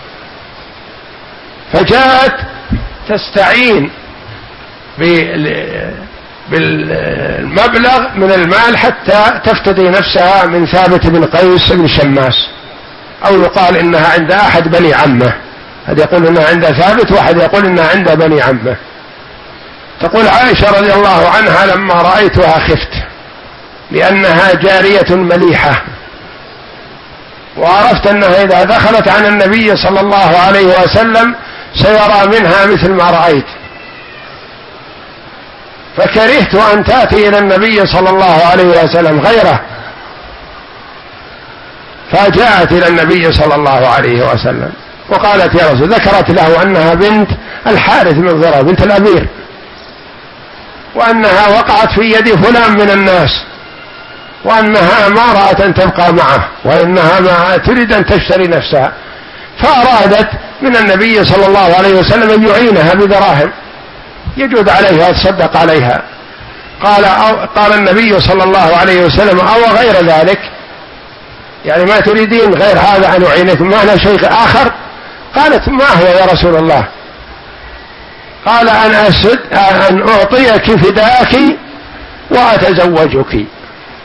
فجاءت تستعين بالمبلغ من المال حتى تفتدي نفسها من ثابت بن قيس بن شماس، أو يقال إنها عند أحد بني عمه، هذا يقول إنها عند ثابت، واحد يقول إنها عند بني عمه. تقول عائشة رضي الله عنها: لما رأيتها خفت، لأنها جارية مليحة وعرفت أنها إذا دخلت عن النبي صلى الله عليه وسلم سيرى منها مثل ما رأيت، فكرهت أن تأتي إلى النبي صلى الله عليه وسلم غيره، فجاءت إلى النبي صلى الله عليه وسلم وقالت يا رسول، ذكرت له أنها بنت الحارث بن ضرار بنت الأمير، وأنها وقعت في يد فلان من الناس، وأنها ما رأت أن تبقى معه، وإنها ما تريد أن تشتري نفسها، فأرادت من النبي صلى الله عليه وسلم أن يعينها بدراهم يجود عليها ويتصدق عليها. قال أو قال النبي صلى الله عليه وسلم أو غير ذلك، يعني ما تريدين غير هذا أن أعينكم معنا شيء آخر؟ قالت ما هو يا رسول الله؟ قال أن أسد أن أعطيك فداك وأتزوجك.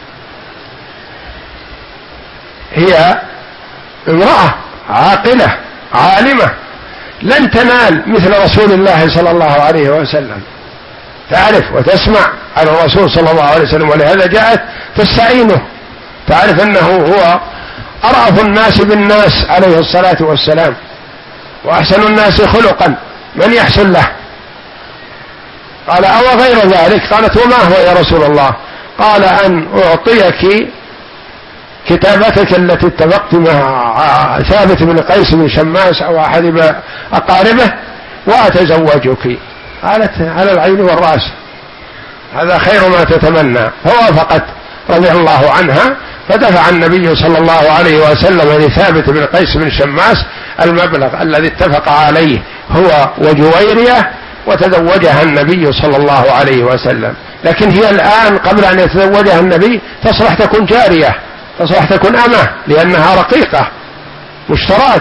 هي امرأة عاقلة عالمة لن تنال مثل رسول الله صلى الله عليه وسلم، تعرف وتسمع عن الرسول صلى الله عليه وسلم، ولهذا جاءت تستعينه، تعرف أنه هو أرأف الناس بالناس عليه الصلاة والسلام، وأحسن الناس خلقا، من يحسن له؟ قال أو غير ذلك؟ قالت وما هو يا رسول الله؟ قال أن أعطيك كتابتك التي اتفقت مع ثابت بن قيس بن شماس أو أحد أقاربه وأتزوجك. قالت على العين والرأس، هذا خير ما تتمنى. فوافقت رضي الله عنها، فدفع النبي صلى الله عليه وسلم لثابت بن قيس بن شماس المبلغ الذي اتفق عليه هو وجويرية، وتزوجها النبي صلى الله عليه وسلم. لكن هي الآن قبل أن يتزوجها النبي تصلح تكون جارية، تصلح تكون أمة، لأنها رقيقة مشترات،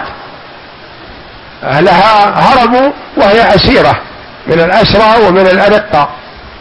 أهلها هربوا وهي أسيرة من الأسرى ومن الأرقة.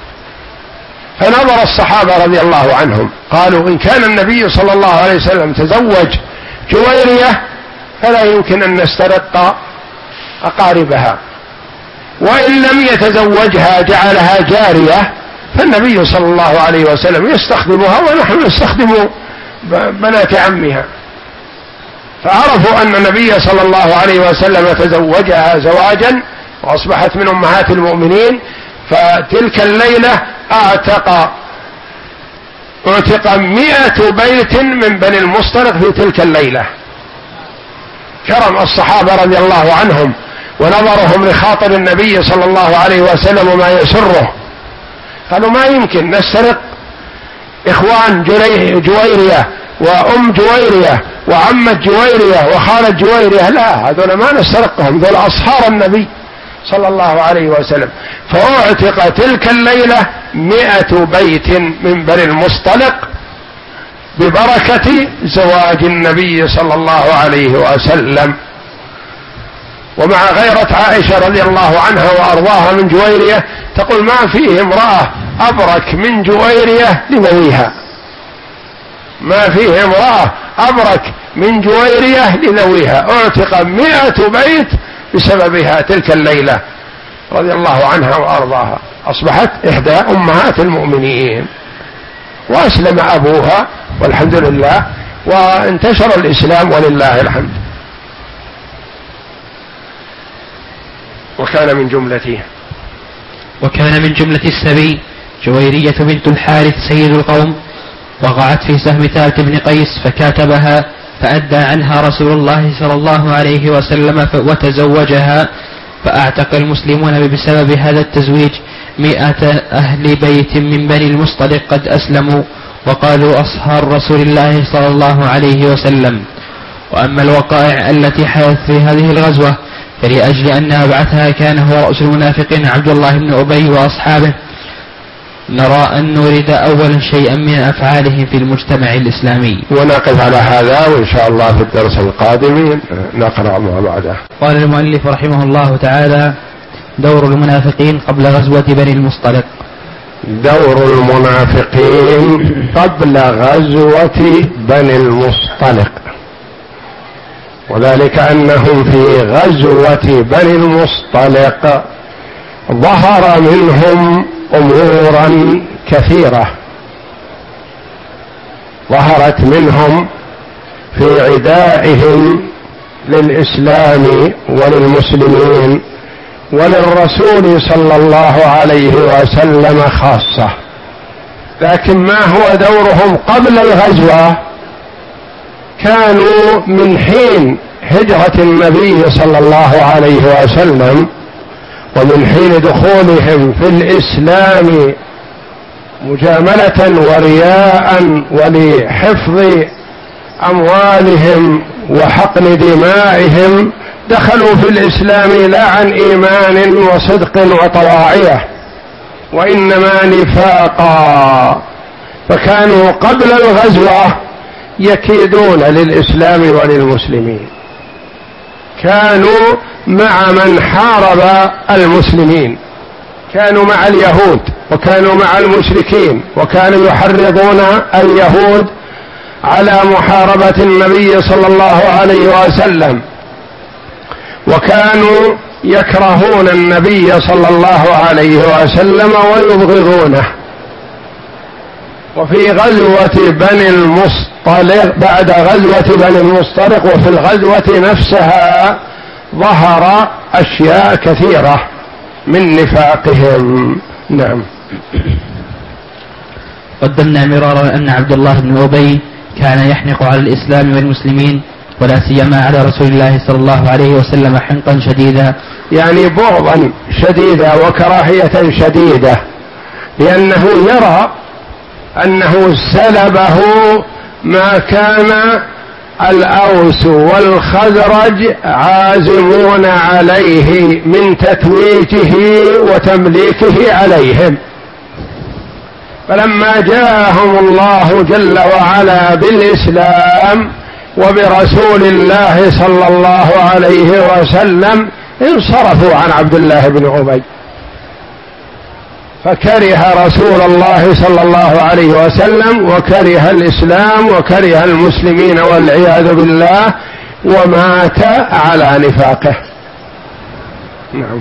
فنظر الصحابة رضي الله عنهم قالوا إن كان النبي صلى الله عليه وسلم تزوج جويرية فلا يمكن أن نسترق أقاربها، وإن لم يتزوجها جعلها جارية، فالنبي صلى الله عليه وسلم يستخدمها ونحن نستخدم بنات عمها. فعرفوا أن النبي صلى الله عليه وسلم تزوجها زواجا وأصبحت من أمهات المؤمنين. فتلك الليلة اعتق اعتق مئة بيت من بني المصطلق في تلك الليلة. كرم الصحابة رضي الله عنهم ونظرهم لخاطر النبي صلى الله عليه وسلم وما يسره، قالوا ما يمكن نسترق إخوان جويرية وأم جويرية وعمة جويرية وخالة جويرية، لا، هذول ما نسترقهم، ذول أصهار النبي صلى الله عليه وسلم. فأعتق تلك الليلة مئة بيت من بني المصطلق ببركة زواج النبي صلى الله عليه وسلم. ومع غيرة عائشة رضي الله عنها وأرضاها من جويرية، تقول ما فيه امرأة أبرك من جويرية لذويها، ما فيه امرأة أبرك من جويرية لذويها، اعتق مئة بيت بسببها تلك الليلة رضي الله عنها وأرضاها، أصبحت إحدى أمهات المؤمنين، وأسلم أبوها والحمد لله، وانتشر الإسلام ولله الحمد. وكان من جملته وكان من جملة السبي جويرية بنت الحارث سيد القوم، وقعت في سهم ثابت بن قيس فكاتبها، فأدى عنها رسول الله صلى الله عليه وسلم وتزوجها، فأعتق المسلمون بسبب هذا التزويج مئة أهل بيت من بني المصطلق قد أسلموا وقالوا أصهار رسول الله صلى الله عليه وسلم. وأما الوقائع التي حدثت في هذه الغزوة فلأجل أن أبعثها كان هو رأس المنافقين عبد الله بن أبي وأصحابه، نرى أن نورد أولا شيئا من أفعالهم في المجتمع الإسلامي. ونقف على هذا وإن شاء الله في الدرس القادم نقرأ ما بعده. قال المؤلف رحمه الله تعالى: دور المنافقين قبل غزوة بني المصطلق. دور المنافقين قبل غزوة بني المصطلق، وذلك أنهم في غزوة بني المصطلق ظهر منهم أمورا كثيرة، ظهرت منهم في عدائهم للإسلام وللمسلمين وللرسول صلى الله عليه وسلم خاصة. لكن ما هو دورهم قبل الغزوة؟ كانوا من حين هجرة النبي صلى الله عليه وسلم ومن حين دخولهم في الإسلام مجاملة ورياء ولحفظ أموالهم وحقن دمائهم، دخلوا في الإسلام لا عن إيمان وصدق وطواعية، وإنما نفاقا. فكانوا قبل الغزوة يكيدون للإسلام وللمسلمين، كانوا مع من حارب المسلمين، كانوا مع اليهود وكانوا مع المشركين، وكانوا يحرضون اليهود على محاربة النبي صلى الله عليه وسلم، وكانوا يكرهون النبي صلى الله عليه وسلم ويبغضونه. وفي غزوة بني المصطلق، بعد غزوة بني المصطلق وفي الغزوة نفسها، ظهر أشياء كثيرة من نفاقهم. نعم. قدمنا مرارا أن عبد الله بن أبي كان يحنق على الإسلام والمسلمين، ولا سيما على رسول الله صلى الله عليه وسلم حنقا شديدا، يعني بغضا شديدا وكراهية شديدة، لأنه يرى أنه سلبه ما كان الأوس والخزرج عازمون عليه من تتويجه وتمليكه عليهم. فلما جاءهم الله جل وعلا بالإسلام وبرسول الله صلى الله عليه وسلم انصرفوا عن عبد الله بن أبي، فكره رسول الله صلى الله عليه وسلم وكره الإسلام وكره المسلمين والعياذ بالله، ومات على نفاقه. نعم.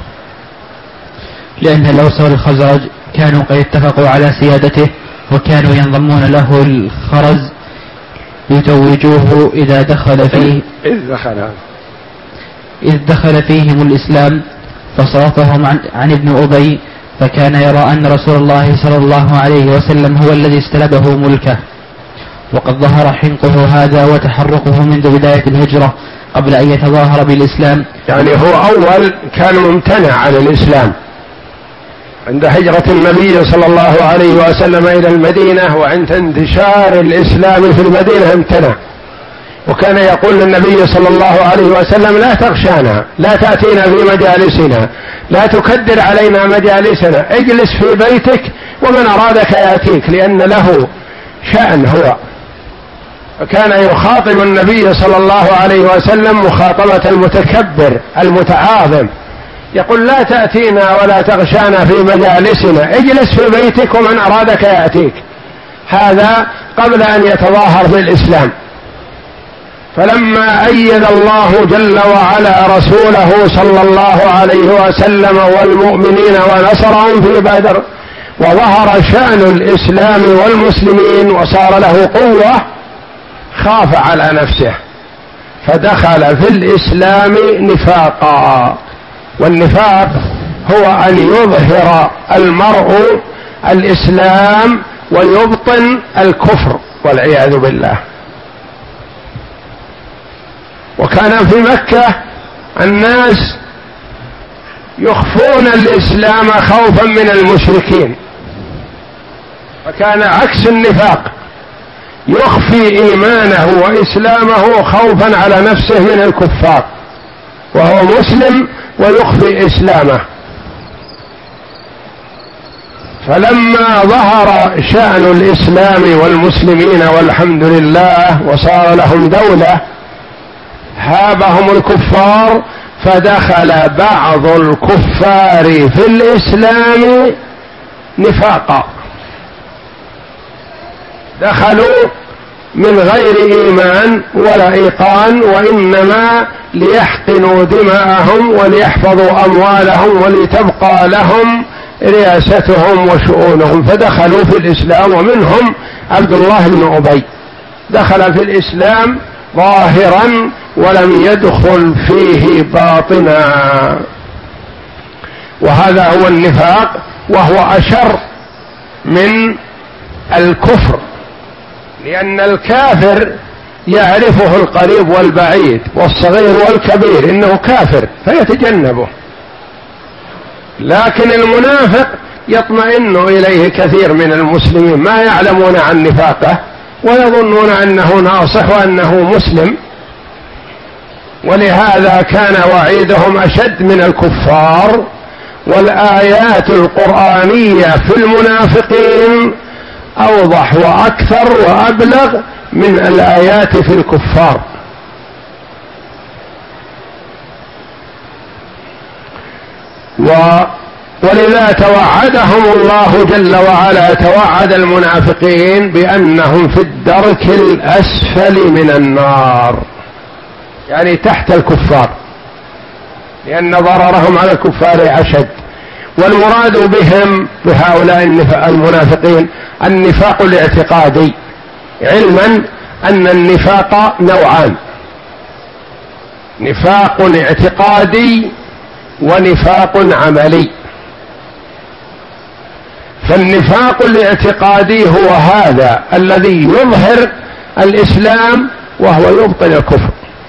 لأن الأوس والخزرج كانوا قد اتفقوا على سيادته، وكانوا ينضمون له الخرز ليتوجوه إذا دخل فيه إذ دخل إذ دخل فيهم الإسلام، فصرفهم عن, عن ابن أبي، فكان يرى أن رسول الله صلى الله عليه وسلم هو الذي استلبه ملكه. وقد ظهر حنقه هذا وتحرقه منذ بداية الهجرة قبل أن يتظاهر بالإسلام. يعني هو أول كان ممتنع عن الإسلام عند هجرة النبي صلى الله عليه وسلم إلى المدينة، وعند انتشار الإسلام في المدينة امتنع، وكان يقول للنبي صلى الله عليه وسلم: لا تغشانا، لا تأتينا في مجالسنا، لا تكدر علينا مجالسنا، اجلس في بيتك ومن أرادك يأتيك، لأن له شأن هو. فكان يخاطب النبي صلى الله عليه وسلم مخاطبة المتكبر المتعاظم، يقول: لا تأتينا ولا تغشانا في مجالسنا، اجلس في بيتك ومن أرادك يأتيك. هذا قبل أن يتظاهر بالإسلام. فلما أيد الله جل وعلا رسوله صلى الله عليه وسلم والمؤمنين ونصرهم في بدر، وظهر شأن الإسلام والمسلمين وصار له قوة، خاف على نفسه فدخل في الإسلام نفاقا. والنفاق هو أن يظهر المرء الإسلام ويبطن الكفر والعياذ بالله. وكان في مكة الناس يخفون الإسلام خوفا من المشركين، فكان عكس النفاق، يخفي إيمانه وإسلامه خوفا على نفسه من الكفار، وهو مسلم ويخفي إسلامه. فلما ظهر شأن الإسلام والمسلمين والحمد لله وصار لهم دولة، هابهم الكفار، فدخل بعض الكفار في الإسلام نفاقا، دخلوا من غير إيمان ولا إيقان، وإنما ليحقنوا دماءهم وليحفظوا أموالهم ولتبقى لهم رياستهم وشؤونهم، فدخلوا في الإسلام، ومنهم عبد الله بن أبي دخل في الإسلام ظاهرا ولم يدخل فيه باطنا، وهذا هو النفاق، وهو أشر من الكفر، لأن الكافر يعرفه القريب والبعيد والصغير والكبير إنه كافر فيتجنبه، لكن المنافق يطمئن إليه كثير من المسلمين ما يعلمون عن نفاقه ويظنون أنه ناصح وأنه مسلم، ولهذا كان وعيدهم أشد من الكفار. والآيات القرآنية في المنافقين أوضح وأكثر وأبلغ من الآيات في الكفار. و ولذا توعدهم الله جل وعلا، توعد المنافقين بأنهم في الدرك الأسفل من النار، يعني تحت الكفار، لأن ضررهم على الكفار أشد. والمراد بهم بهؤلاء المنافقين النفاق الاعتقادي، علما أن النفاق نوعان: نفاق اعتقادي ونفاق عملي. فالنفاق الاعتقادي هو هذا الذي يظهر الإسلام وهو يبطن الكفر،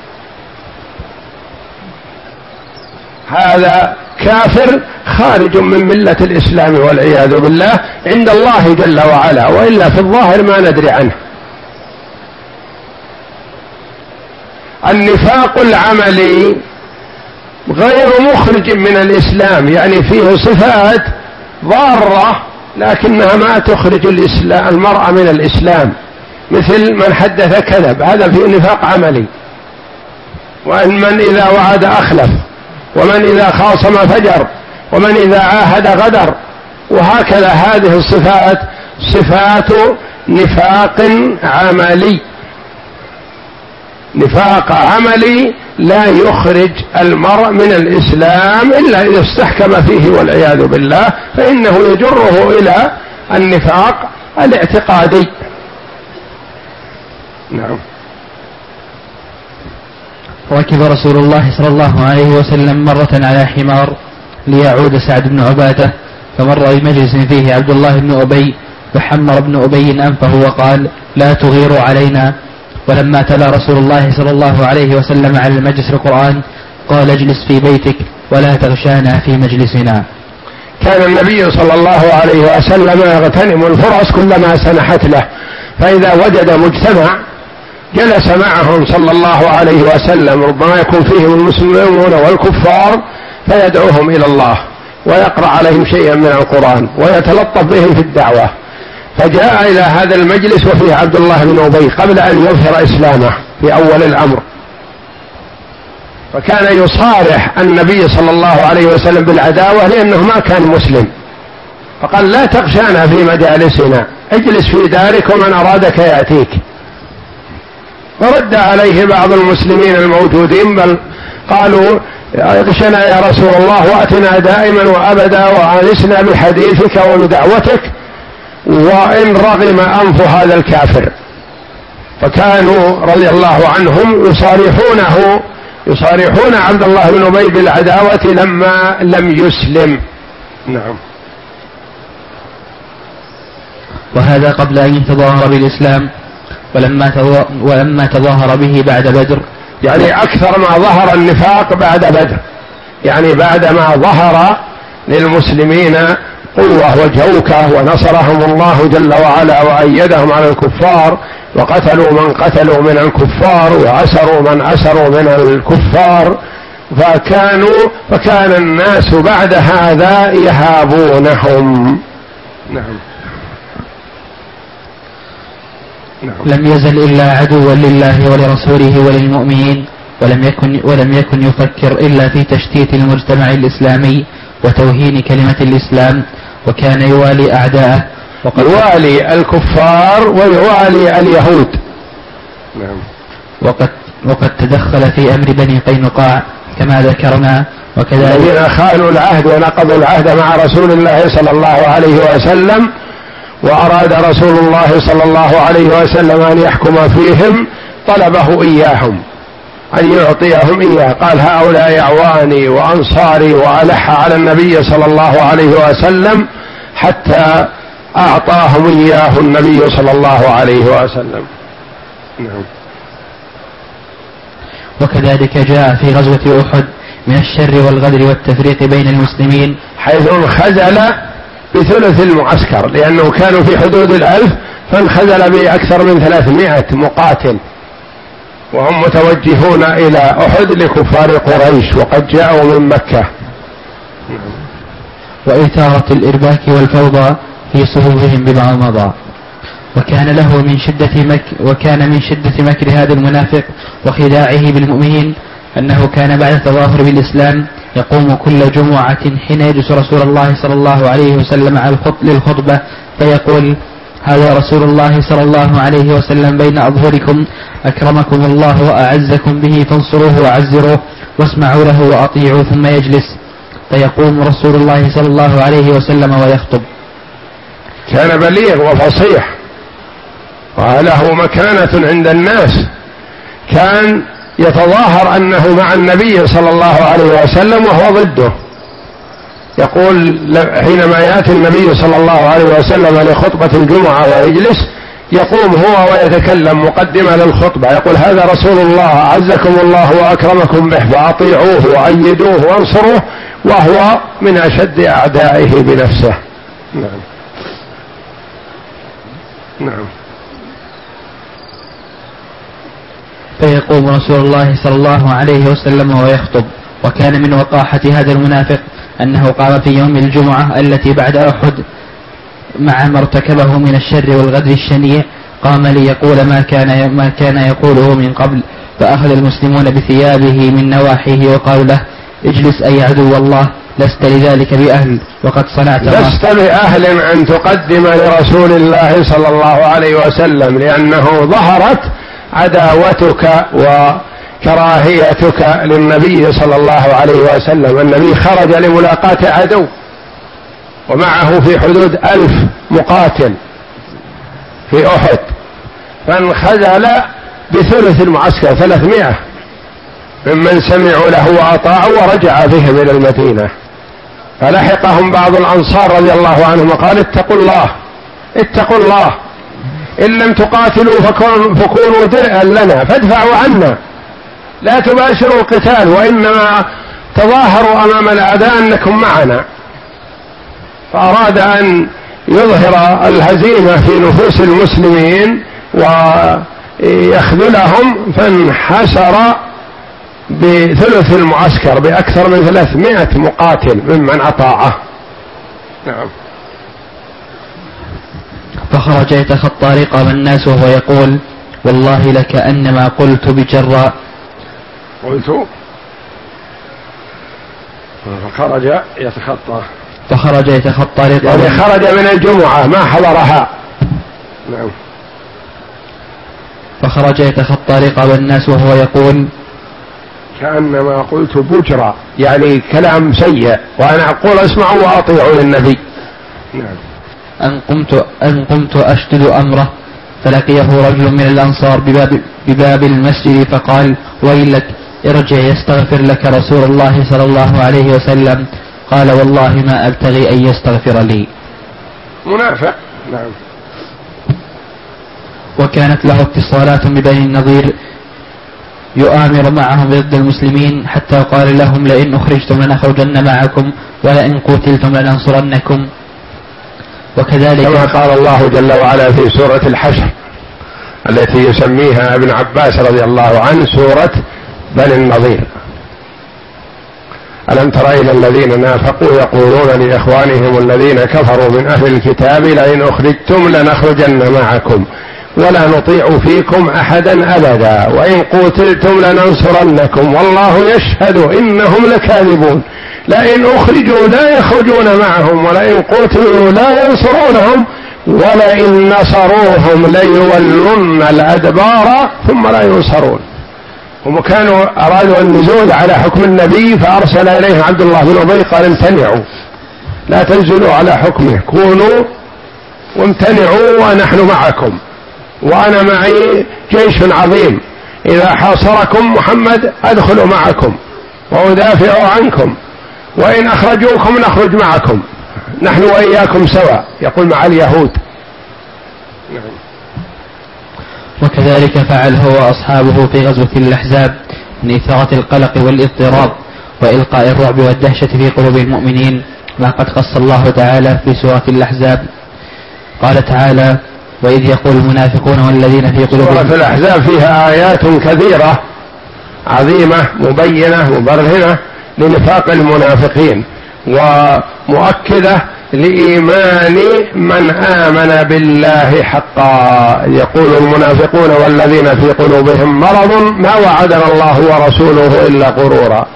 هذا كافر خارج من ملة الإسلام والعياذ بالله عند الله جل وعلا، وإلا في الظاهر ما ندري عنه. النفاق العملي غير مخرج من الإسلام، يعني فيه صفات ضارة لكنها ما تخرج الإسلام المرأة من الإسلام، مثل من حدث كذب، هذا فيه نفاق عملي، وأن من إذا وعد أخلف، ومن إذا خاصم فجر، ومن إذا عاهد غدر، وهكذا. هذه الصفات صفات نفاق عملي، نفاق عملي لا يخرج المرء من الإسلام إلا إذا استحكم فيه والعياذ بالله، فإنه يجره إلى النفاق الاعتقادي. نعم. ركب رسول الله صلى الله عليه وسلم مرة على حمار ليعود سعد بن عبادة، فمر بمجلس فيه عبد الله بن أبي، فحمر ابن أبي أنفه وقال: لا تغيروا علينا. ولما تلا رسول الله صلى الله عليه وسلم على المجلس القرآن قال: اجلس في بيتك ولا تغشانا في مجلسنا. كان النبي صلى الله عليه وسلم يغتنم الفرص كلما سنحت له، فإذا وجد مجتمع جلس معهم صلى الله عليه وسلم، ربما يكون فيهم المسلمون والكفار، فيدعوهم إلى الله ويقرأ عليهم شيئا من القرآن ويتلطف بهم في الدعوة. فجاء إلى هذا المجلس وفيه عبد الله بن أبي قبل أن يظهر إسلامه في أول الأمر، فكان يصارح النبي صلى الله عليه وسلم بالعداوة لأنه ما كان مسلم، فقال: لا تغشانا في مجالسنا، اجلس في دارك ومن أرادك يأتيك. فرد عليه بعض المسلمين الموجودين بل قالوا: اغشنا يا رسول الله وأتنا دائما وأبدا وآنسنا بحديثك وبدعوتك، وإن رغم أنف هذا الكافر. فكانوا رضي الله عنهم يصارحونه يصارحون عبد الله بن أبي بالعداوة لما لم يسلم. نعم. وهذا قبل أن يتظاهر بالإسلام، ولما ولما تظاهر به بعد بدر، يعني أكثر ما ظهر النفاق بعد بدر، يعني بعدما ظهر للمسلمين قوة وجوكة ونصرهم الله جل وعلا وأيدهم على الكفار، وقتلوا من قتلوا من الكفار وأسروا من أسروا من الكفار، فكانوا فكان الناس بعد هذا يهابونهم. نعم. نعم. لم يزل إلا عدوا لله ولرسوله وللمؤمنين، ولم يكن ولم يكن يفكر إلا في تشتيت المجتمع الإسلامي وتوهين كلمة الإسلام، وكان يوالي أعداءه، يوالي الكفار ويوالي اليهود. نعم. وقد وقد تدخل في أمر بني قينقاع كما ذكرنا، وكذلك الذين خانوا العهد ونقضوا العهد مع رسول الله صلى الله عليه وسلم وأراد رسول الله صلى الله عليه وسلم أن يحكم فيهم طلبه إياهم، أن يعطيهم إياه، قال هؤلاء أعواني وأنصاري، وألح على النبي صلى الله عليه وسلم حتى أعطاهم إياه النبي صلى الله عليه وسلم. نعم. وكذلك جاء في غزوة أحد من الشر والغدر والتفريق بين المسلمين، حيث انخزل بثلث المعسكر، لأنه كانوا في حدود الألف فانخزل بأكثر من ثلاثمائة مقاتل، وهم متوجهون إلى أحد لكفار قريش وقد جاءوا من مكة. وإثارة الإرباك والفوضى في صفوفهم بما مضى. وكان له من شدة مك وكان من شدة مكر هذا المنافق وخداعه بالمؤمنين أنه كان بعد التظاهر بالإسلام يقوم كل جمعة حين يجلس رسول الله صلى الله عليه وسلم على للخطبة فيقول: هذا رسول الله صلى الله عليه وسلم بين أظهركم، أكرمكم الله وأعزكم به، فانصروه وعزروه واسمعوا له وأطيعوا. ثم يجلس فيقوم رسول الله صلى الله عليه وسلم ويخطب. كان بليغ وفصيح وله مكانة عند الناس، كان يتظاهر أنه مع النبي صلى الله عليه وسلم وهو ضده. يقول حينما يأتي النبي صلى الله عليه وسلم لخطبة الجمعة ويجلس، يقوم هو ويتكلم مقدمة للخطبة، يقول هذا رسول الله أعزكم الله وأكرمكم به فأطيعوه وأيدوه وانصروه، وهو من أشد أعدائه بنفسه. نعم. نعم. فيقوم رسول الله صلى الله عليه وسلم ويخطب. وكان من وقاحة هذا المنافق أنه قام في يوم الجمعة التي بعد أحد مع ما ارتكبه من الشر والغدر الشنيع، قام ليقول ما كان ما كان يقوله من قبل، فأخذ المسلمون بثيابه من نواحيه وقالوا له: اجلس أي عدو الله، لست لذلك بأهل وقد صنعت لست بأهل أن تقدم لرسول الله صلى الله عليه وسلم، لأنه ظهرت عداوتك وكراهيتك للنبي صلى الله عليه وسلم. النبي خرج لملاقاة عدو ومعه في حدود ألف مقاتل في أحد، فانخزل بثلث المعسكر ثلاثمائة ممن سمعوا له وأطاعوا، ورجع بهم إلى المدينة. فلحقهم بعض الأنصار رضي الله عنهم وقال: اتقوا الله اتقوا الله، إن لم تقاتلوا فكونوا درعا لنا فادفعوا عنا، لا تباشروا القتال، وإنما تظاهروا أمام الأعداء أنكم معنا. فأراد أن يظهر الهزيمة في نفوس المسلمين ويخذلهم، فانحسر بثلث المعسكر بأكثر من ثلاثمائة مقاتل ممن أطاعه. نعم. فخرج يتخطى رقاب الناس وهو يقول: والله لكأنما قلت بجراء. قلت فخرج يتخطى فخرج يتخطى رقاب، يعني خرج من الجمعة ما حضرها. نعم. فخرج يتخطى رقاب الناس وهو يقول: كأنما قلت بجرا، يعني كلام سيء، وأنا أقول اسمعوا وأطيعوا للنبي. نعم. أن قمت, أن قمت أشدد أمره، فلقيه رجل من الأنصار بباب, بباب المسجد فقال: ويلك، ارجع يستغفر لك رسول الله صلى الله عليه وسلم. قال: والله ما أبتغي أن يستغفر لي. منافق. نعم. وكانت له اتصالات ببني النضير يؤامر معهم ضد المسلمين، حتى قال لهم: لئن أخرجتم لنخرجن معكم، ولئن قتلتم لننصرنكم. وكذلك كما قال الله جل وعلا في سورة الحشر التي يسميها ابن عباس رضي الله عنه سورة بني النضير: ألم تر إلى الذين نافقوا يقولون لإخوانهم الذين كفروا من أهل الكتاب لئن أخرجتم لنخرجن معكم ولا نطيع فيكم أحدا أبدا وإن قتلتم لننصرنكم والله يشهد إنهم لكاذبون. لئن أخرجوا لا يخرجون معهم، ولئن قتلوا لا ينصرونهم، ولئن نصروهم ليولن الأدبار ثم لا ينصرون. هم كانوا أرادوا النزول على حكم النبي، فأرسل إليه عبد الله بن أبي قال: امتنعوا، لا تنزلوا على حكمه، كونوا وامتنعوا ونحن معكم، وأنا معي جيش عظيم، إذا حاصركم محمد أدخل معكم وأدافع عنكم، وإن أخرجوكم نخرج معكم، نحن وإياكم سواء، يقول مع اليهود. وكذلك فعل هو وأصحابه في غزوة الأحزاب من إثارة القلق والاضطراب وإلقاء الرعب والدهشة في قلوب المؤمنين، ما قد قص الله تعالى في سورة الأحزاب. قال تعالى: وإذ يقول المنافقون والذين في قلوبهم. سورة الأحزاب فيها آيات كثيرة عظيمة مبينة مبرهنة لنفاق المنافقين، ومؤكدة لإيمان من آمن بالله حقا. يقول المنافقون والذين في قلوبهم مرض ما وعدنا الله ورسوله إلا غرورا،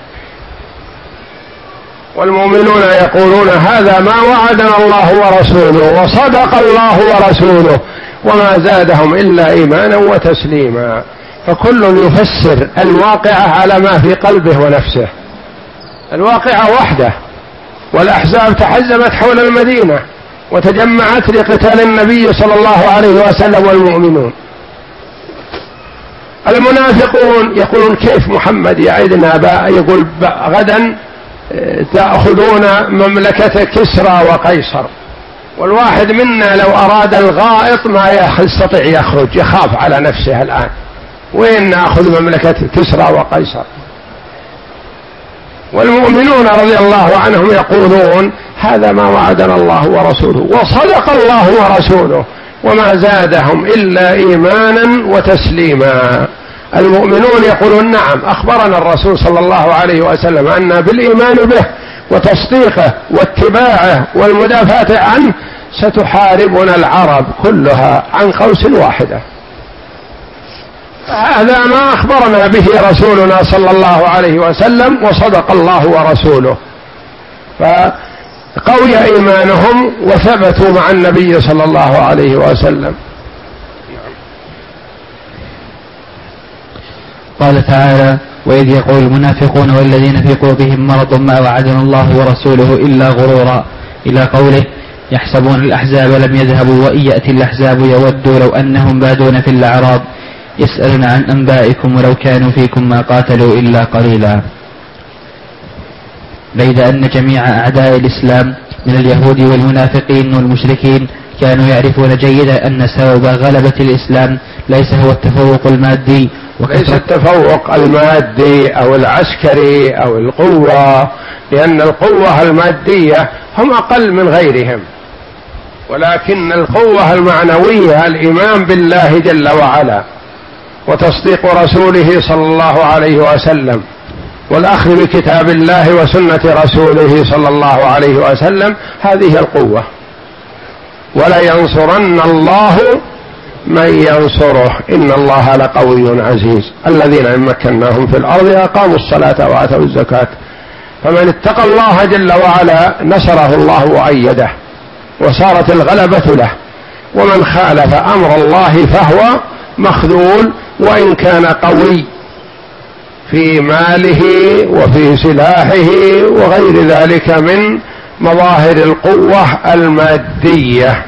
والمؤمنون يقولون هذا ما وعدنا الله ورسوله وصدق الله ورسوله وما زادهم إلا إيمانا وتسليما. فكل يفسر الواقعة على ما في قلبه ونفسه. الواقعة وحده، والأحزاب تحزمت حول المدينة وتجمعت لقتال النبي صلى الله عليه وسلم والمؤمنون. المنافقون يقولون كيف محمد يعدنا بقى، يقول غدا تأخذون مملكة كسرى وقيصر، والواحد منا لو أراد الغائط ما يستطيع يخرج، يخاف على نفسه الآن، وين نأخذ مملكة كسرى وقيصر؟ والمؤمنون رضي الله عنهم يقولون هذا ما وعدنا الله ورسوله وصدق الله ورسوله وما زادهم إلا إيمانا وتسليما. المؤمنون يقولون نعم، أخبرنا الرسول صلى الله عليه وسلم أن بالإيمان به وتصديقه واتباعه والمدافعة عنه ستحاربنا العرب كلها عن قوس واحدة. هذا ما أخبرنا به رسولنا صلى الله عليه وسلم وصدق الله ورسوله، فقوي إيمانهم وثبتوا مع النبي صلى الله عليه وسلم. قال تعالى: وإذ يقول المنافقون والذين في قلوبهم مرض ما وعدنا الله ورسوله إلا غرورا، إلى قوله: يحسبون الأحزاب لم يذهبوا وإن يأتي الأحزاب يودوا لو أنهم بادون في الأعراب يسألون عن أنبائكم ولو كانوا فيكم ما قاتلوا إلا قليلا. بيد أن جميع أعداء الإسلام من اليهود والمنافقين والمشركين كانوا يعرفون جيدا أن سبب غلبة الإسلام ليس هو التفوق المادي، ليس التفوق المادي أو العسكري أو القوة، لأن القوة المادية هم أقل من غيرهم، ولكن القوة المعنوية الإيمان بالله جل وعلا وتصديق رسوله صلى الله عليه وسلم والأخذ بكتاب الله وسنة رسوله صلى الله عليه وسلم، هذه القوة. ولا ينصرن الله من ينصره إن الله لقوي عزيز. الذين إن مكناهم في الأرض أقاموا الصلاة وآتوا الزكاة. فمن اتقى الله جل وعلا نصره الله وأيده وصارت الغلبة له، ومن خالف أمر الله فهو مخذول وإن كان قوي في ماله وفي سلاحه وغير ذلك من مظاهر القوة المادية.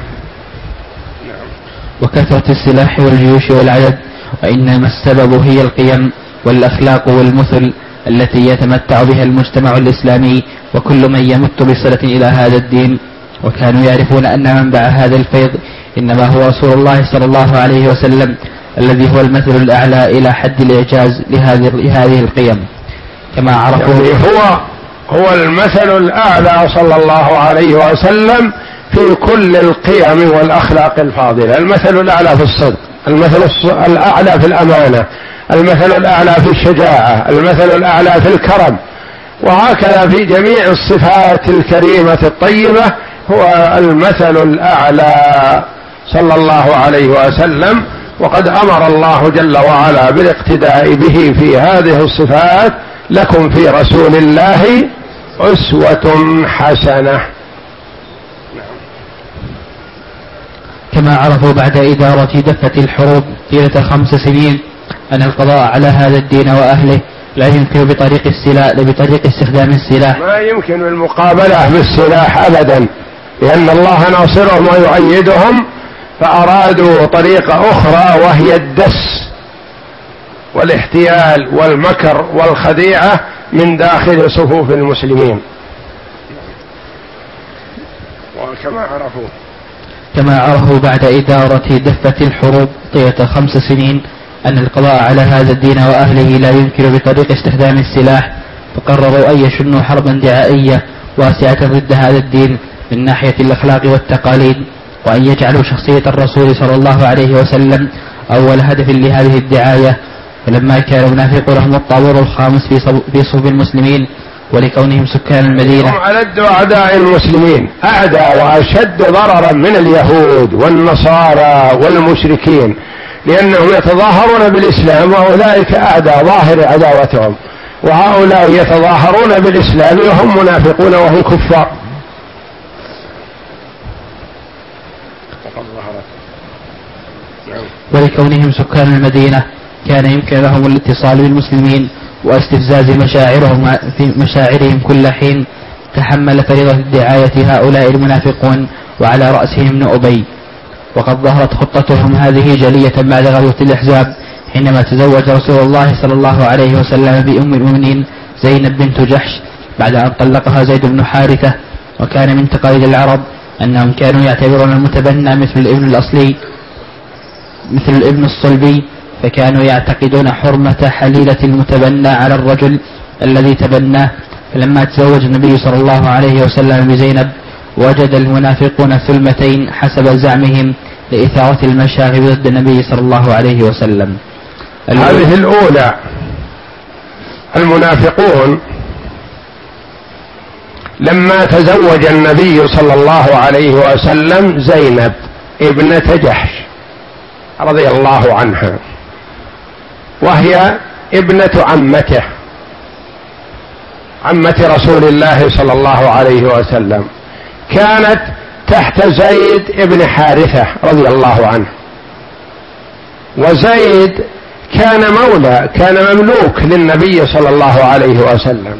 وكثرة السلاح والجيوش والعدد، وإنما السبب هي القيم والأخلاق والمثل التي يتمتع بها المجتمع الإسلامي وكل من يمت بصلة إلى هذا الدين. وكانوا يعرفون أن منبع هذا الفيض إنما هو رسول الله صلى الله عليه وسلم الذي هو المثل الأعلى إلى حد الإعجاز لهذه القيم، كما عرفوا. يعني هو هو المثل الأعلى صلى الله عليه وسلم في كل القيم والأخلاق الفاضلة. المثل الأعلى في الصدق، المثل الأعلى في الأمانة، المثل الأعلى في الشجاعة، المثل الأعلى في الكرم، وهكذا في جميع الصفات الكريمة الطيبة هو المثل الأعلى صلى الله عليه وسلم. وقد أمر الله جل وعلا بالاقتداء به في هذه الصفات: لكم في رسول الله أسوة حسنة. كما عرفوا بعد إدارة دفة الحروب طيلة خمس سنين أن القضاء على هذا الدين وأهله لا يمكن بطريق السلاح بطريق استخدام السلاح، ما يمكن المقابلة بالسلاح أبدا، لأن الله ناصرهم ويؤيدهم، فأرادوا طريقة أخرى وهي الدس والاحتيال والمكر والخديعة من داخل صفوف المسلمين. وكما عرفوا كما عرفوا بعد إدارة دفة الحروب طيلة خمس سنين أن القضاء على هذا الدين وأهله لا يمكن بطريق استخدام السلاح، فقرروا أن يشنوا حربا دعائية واسعة ضد هذا الدين من ناحية الأخلاق والتقاليد، وأن يجعلوا شخصية الرسول صلى الله عليه وسلم أول هدف لهذه الدعاية. فلما كان المنافقون هم الطابور الخامس في صفوف المسلمين ولكونهم سكان المدينة، هم ألد أعداء المسلمين، أعدى وأشد ضررا من اليهود والنصارى والمشركين، لأنهم يتظاهرون بالإسلام وأولئك أعدى ظاهر عداوتهم، وهؤلاء يتظاهرون بالإسلام وهم منافقون وهم كفار. ولكونهم سكان المدينة كان يمكن لهم الاتصال بالمسلمين واستفزاز مشاعرهم في مشاعرهم كل حين. تحمل فريضة الدعاية هؤلاء المنافقون وعلى رأسهم ابن أبي. وقد ظهرت خطتهم هذه جلية بعد غزوة الأحزاب، حينما تزوج رسول الله صلى الله عليه وسلم بأم المؤمنين زينب بنت جحش بعد أن طلقها زيد بن حارثة. وكان من تقاليد العرب أنهم كانوا يعتبرون المتبنى مثل الابن الأصلي مثل الابن الصلبي، فكانوا يعتقدون حرمة حليلة المتبنى على الرجل الذي تبناه. فلما تزوج النبي صلى الله عليه وسلم بزينب وجد المنافقون ثلمتين حسب زعمهم لإثارة المشاغب ضد النبي صلى الله عليه وسلم. هذه الأولى، المنافقون لما تزوج النبي صلى الله عليه وسلم زينب ابنة جحش رضي الله عنها، وهي ابنة عمته عمة رسول الله صلى الله عليه وسلم، كانت تحت زيد ابن حارثة رضي الله عنه. وزيد كان مولى، كان مملوك للنبي صلى الله عليه وسلم،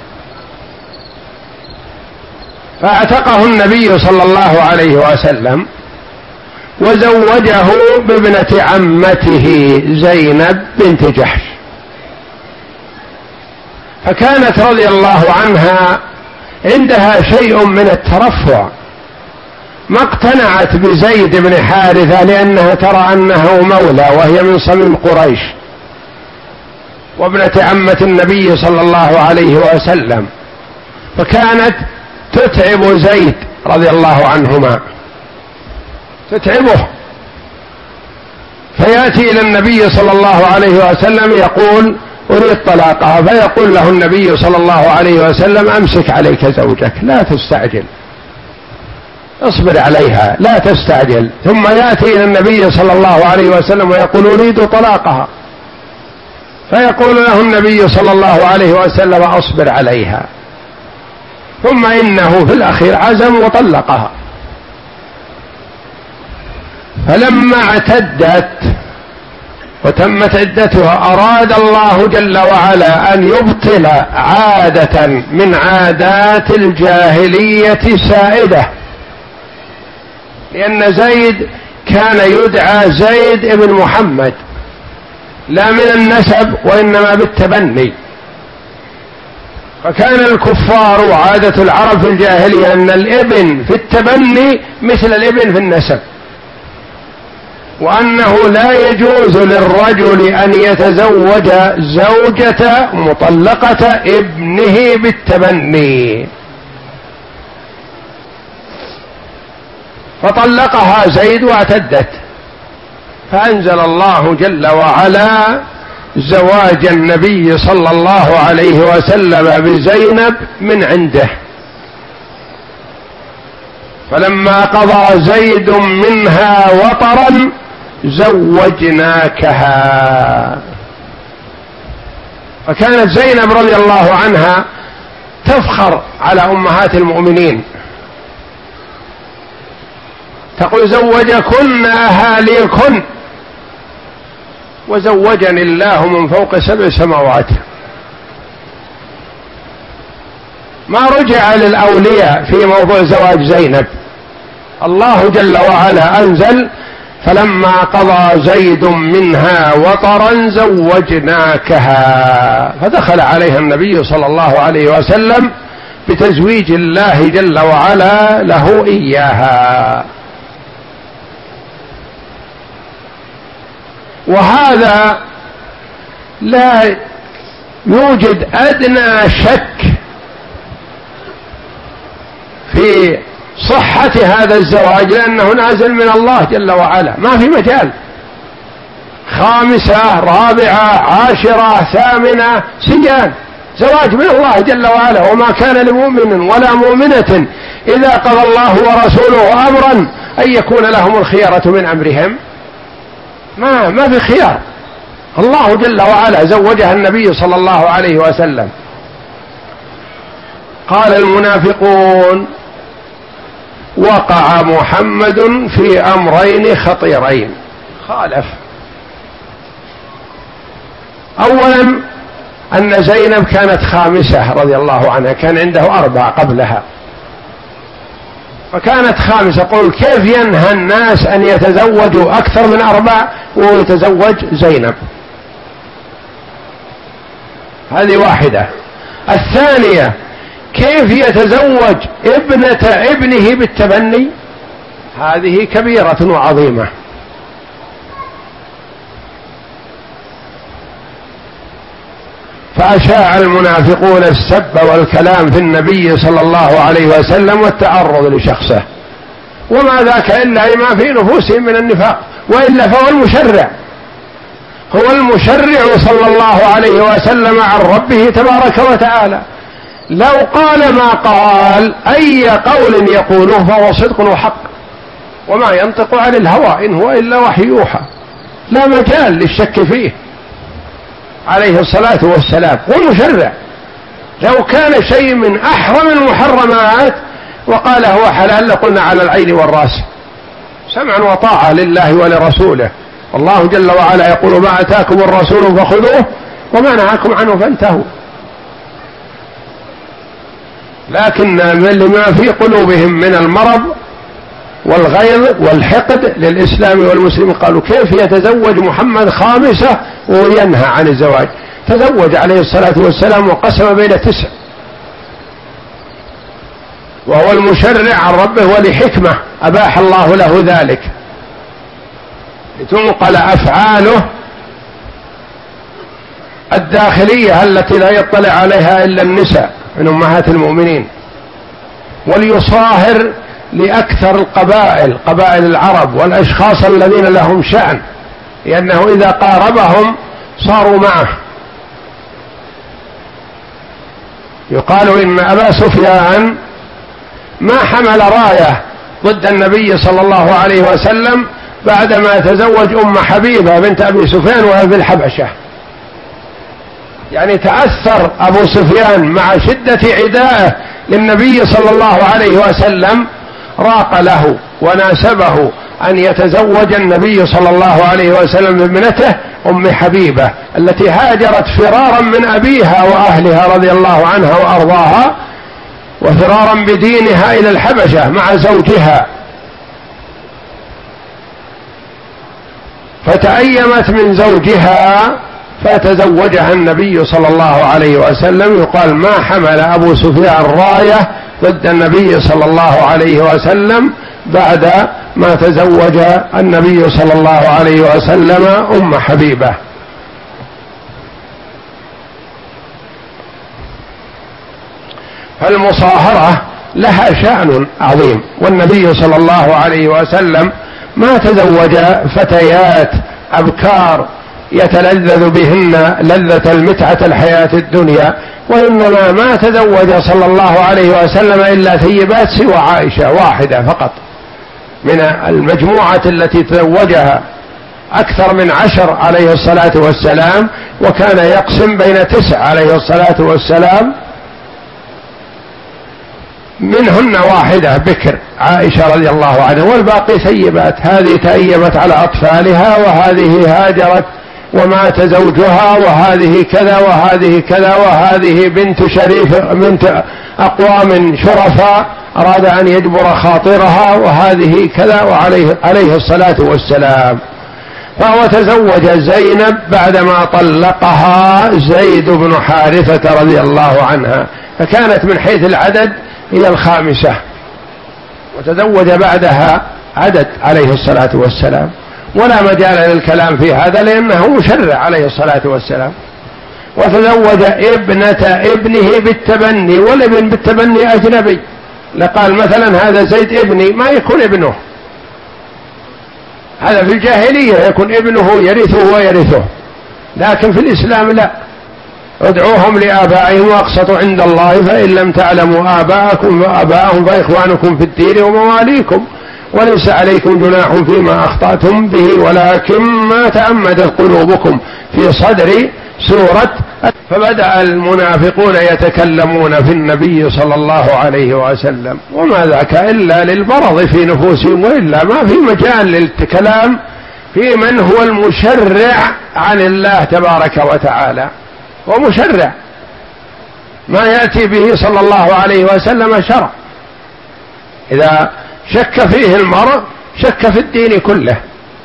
فاعتقه النبي صلى الله عليه وسلم وزوجه بابنة عمته زينب بنت جحش. فكانت رضي الله عنها عندها شيء من الترفع، ما اقتنعت بزيد بن حارثة لأنها ترى أنه مولى وهي من صميم قريش وابنة عمة النبي صلى الله عليه وسلم، فكانت تتعب زيد رضي الله عنهما، تتعبه، فيأتي إلى النبي صلى الله عليه وسلم يقول أريد طلاقها، فيقول له النبي صلى الله عليه وسلم أمسك عليك زوجك، لا تستعجل، اصبر عليها لا تستعجل. ثم يأتي إلى النبي صلى الله عليه وسلم ويقول أريد طلاقها، فيقول له النبي صلى الله عليه وسلم أصبر عليها. ثم إنه في الأخير عزم وطلقها. فلما اعتدت وتمت عدتها أراد الله جل وعلا أن يبطل عادة من عادات الجاهلية سائدة، لأن زيد كان يدعى زيد بن محمد لا من النسب وإنما بالتبني. فكان الكفار وعادة العرب في الجاهلية أن الابن في التبني مثل الابن في النسب، وأنه لا يجوز للرجل أن يتزوج زوجة مطلقة ابنه بالتبني. فطلقها زيد واعتدت، فأنزل الله جل وعلا زواج النبي صلى الله عليه وسلم بزينب من عنده. فلما قضى زيد منها وطرا زوجناكها. فكانت زينب رضي الله عنها تفخر على أمهات المؤمنين، تقول زوجكن أهاليكن وزوجني الله من فوق سبع سماوات. ما رجع للأولياء في موضوع زواج زينب، الله جل وعلا أنزل: فلما قضى زيد منها وطرا زوجناكها، فدخل عليها النبي صلى الله عليه وسلم بتزويج الله جل وعلا له إياها. وهذا لا يوجد أدنى شك في صحة هذا الزواج، لأنه نازل من الله جل وعلا، ما في مجال. خامسة، رابعة، عاشرة، ثامنة، سجان، زواج من الله جل وعلا. وما كان لمؤمن ولا مؤمنة إذا قضى الله ورسوله أمرا أن يكون لهم الخيارة من أمرهم، ما ما في خيار. الله جل وعلا زوجها النبي صلى الله عليه وسلم. قال المنافقون: وقع محمد في أمرين خطيرين. خالف. أولا أن زينب كانت خامسة رضي الله عنها، كان عنده أربع قبلها، فكانت خامسة. قل كيف ينهى الناس أن يتزوجوا أكثر من أربع ويتزوج زينب؟ هذه واحدة. الثانية: كيف يتزوج ابنة ابنه بالتبني؟ هذه كبيرة وعظيمة. فأشاع المنافقون السب والكلام في النبي صلى الله عليه وسلم والتعرض لشخصه، وما ذاك إلا ما في نفوسهم من النفاق، وإلا فهو المشرع، هو المشرع صلى الله عليه وسلم عن ربه تبارك وتعالى. لو قال ما قال أي قول يقوله فهو صدق وحق، وما ينطق عن الهوى إن هو إلا وحي يوحى، لا مجال للشك فيه عليه الصلاة والسلام. هو مشرع. لو كان شيء من أحرم المحرمات وقال هو حلال لقلنا على العين والرأس، سمعا وطاعة لله ولرسوله. الله جل وعلا يقول: ما أتاكم الرسول فخذوه وما نهاكم عنه فانتهوا. لكن لما في قلوبهم من المرض والغيظ والحقد للإسلام والمسلمين قالوا: كيف يتزوج محمد خامسة وينهى عن الزواج؟ تزوج عليه الصلاة والسلام وقسم بين تسع، وهو المشرع عن ربه ولحكمة أباح الله له ذلك، لتنقل أفعاله الداخلية التي لا يطلع عليها إلا النساء من أمهات المؤمنين، وليصاهر لأكثر القبائل، قبائل العرب والأشخاص الذين لهم شأن، لأنه إذا قاربهم صاروا معه. يقال إن أبا سفيان ما حمل راية ضد النبي صلى الله عليه وسلم بعدما تزوج أم حبيبة بنت أبي سفيان وهي في الحبشة. يعني تأثر أبو سفيان مع شدة عدائه للنبي صلى الله عليه وسلم، راق له وناسبه أن يتزوج النبي صلى الله عليه وسلم بابنته أم حبيبة التي هاجرت فرارا من أبيها وأهلها رضي الله عنها وأرضاها، وفرارا بدينها إلى الحبشة مع زوجها، فتأيمت من زوجها فتزوجها النبي صلى الله عليه وسلم. يقال: ما حمل أبو سفيان راية ضد النبي صلى الله عليه وسلم بعد ما تزوج النبي صلى الله عليه وسلم أم حبيبة. فالمصاهرة لها شأن عظيم، والنبي صلى الله عليه وسلم ما تزوج فتيات أبكار يتلذذ بهن لذة المتعة الحياة الدنيا، وإنما ما تزوج صلى الله عليه وسلم إلا ثيبات سوى عائشة واحدة فقط من المجموعة التي تزوجها، أكثر من عشر عليه الصلاة والسلام، وكان يقسم بين تسع عليه الصلاة والسلام، منهن واحدة بكر عائشة رضي الله عنها، والباقي ثيبات. هذه تأيمت على أطفالها، وهذه هاجرت ومات زوجها، وهذه كذا وهذه كذا، وهذه بنت شريف بنت أقوام شرفاء أراد أن يجبر خاطرها وهذه كذا، وعليه عليه الصلاة والسلام. فهو تزوج زينب بعدما طلقها زيد بن حارثة رضي الله عنها، فكانت من حيث العدد هي الخامسة، وتزوج بعدها عدد عليه الصلاة والسلام، ولا مجال للكلام في هذا لأنه مشرع عليه الصلاة والسلام. وتزوج ابنة ابنه بالتبني، والابن بالتبني أجنبي، لقال مثلا هذا زيد ابني، ما يكون ابنه، هذا في الجاهلية يكون ابنه يرثه ويرثه، لكن في الإسلام لا، ادعوهم لآبائهم واقسطوا عند الله، فإن لم تعلموا آباءكم وآباءهم فإخوانكم في الدين ومواليكم، وليس عليكم جناح فيما أخطأتم به ولكن ما تعمدت قلوبكم في صدر سورة. فبدأ المنافقون يتكلمون في النبي صلى الله عليه وسلم، وما ذاك إلا للبرض في نفوسهم، وإلا ما في مجال للكلام في من هو المشرع عن الله تبارك وتعالى، ومشرع ما يأتي به صلى الله عليه وسلم شرع، إذا شك فيه المرء شك في الدين كله.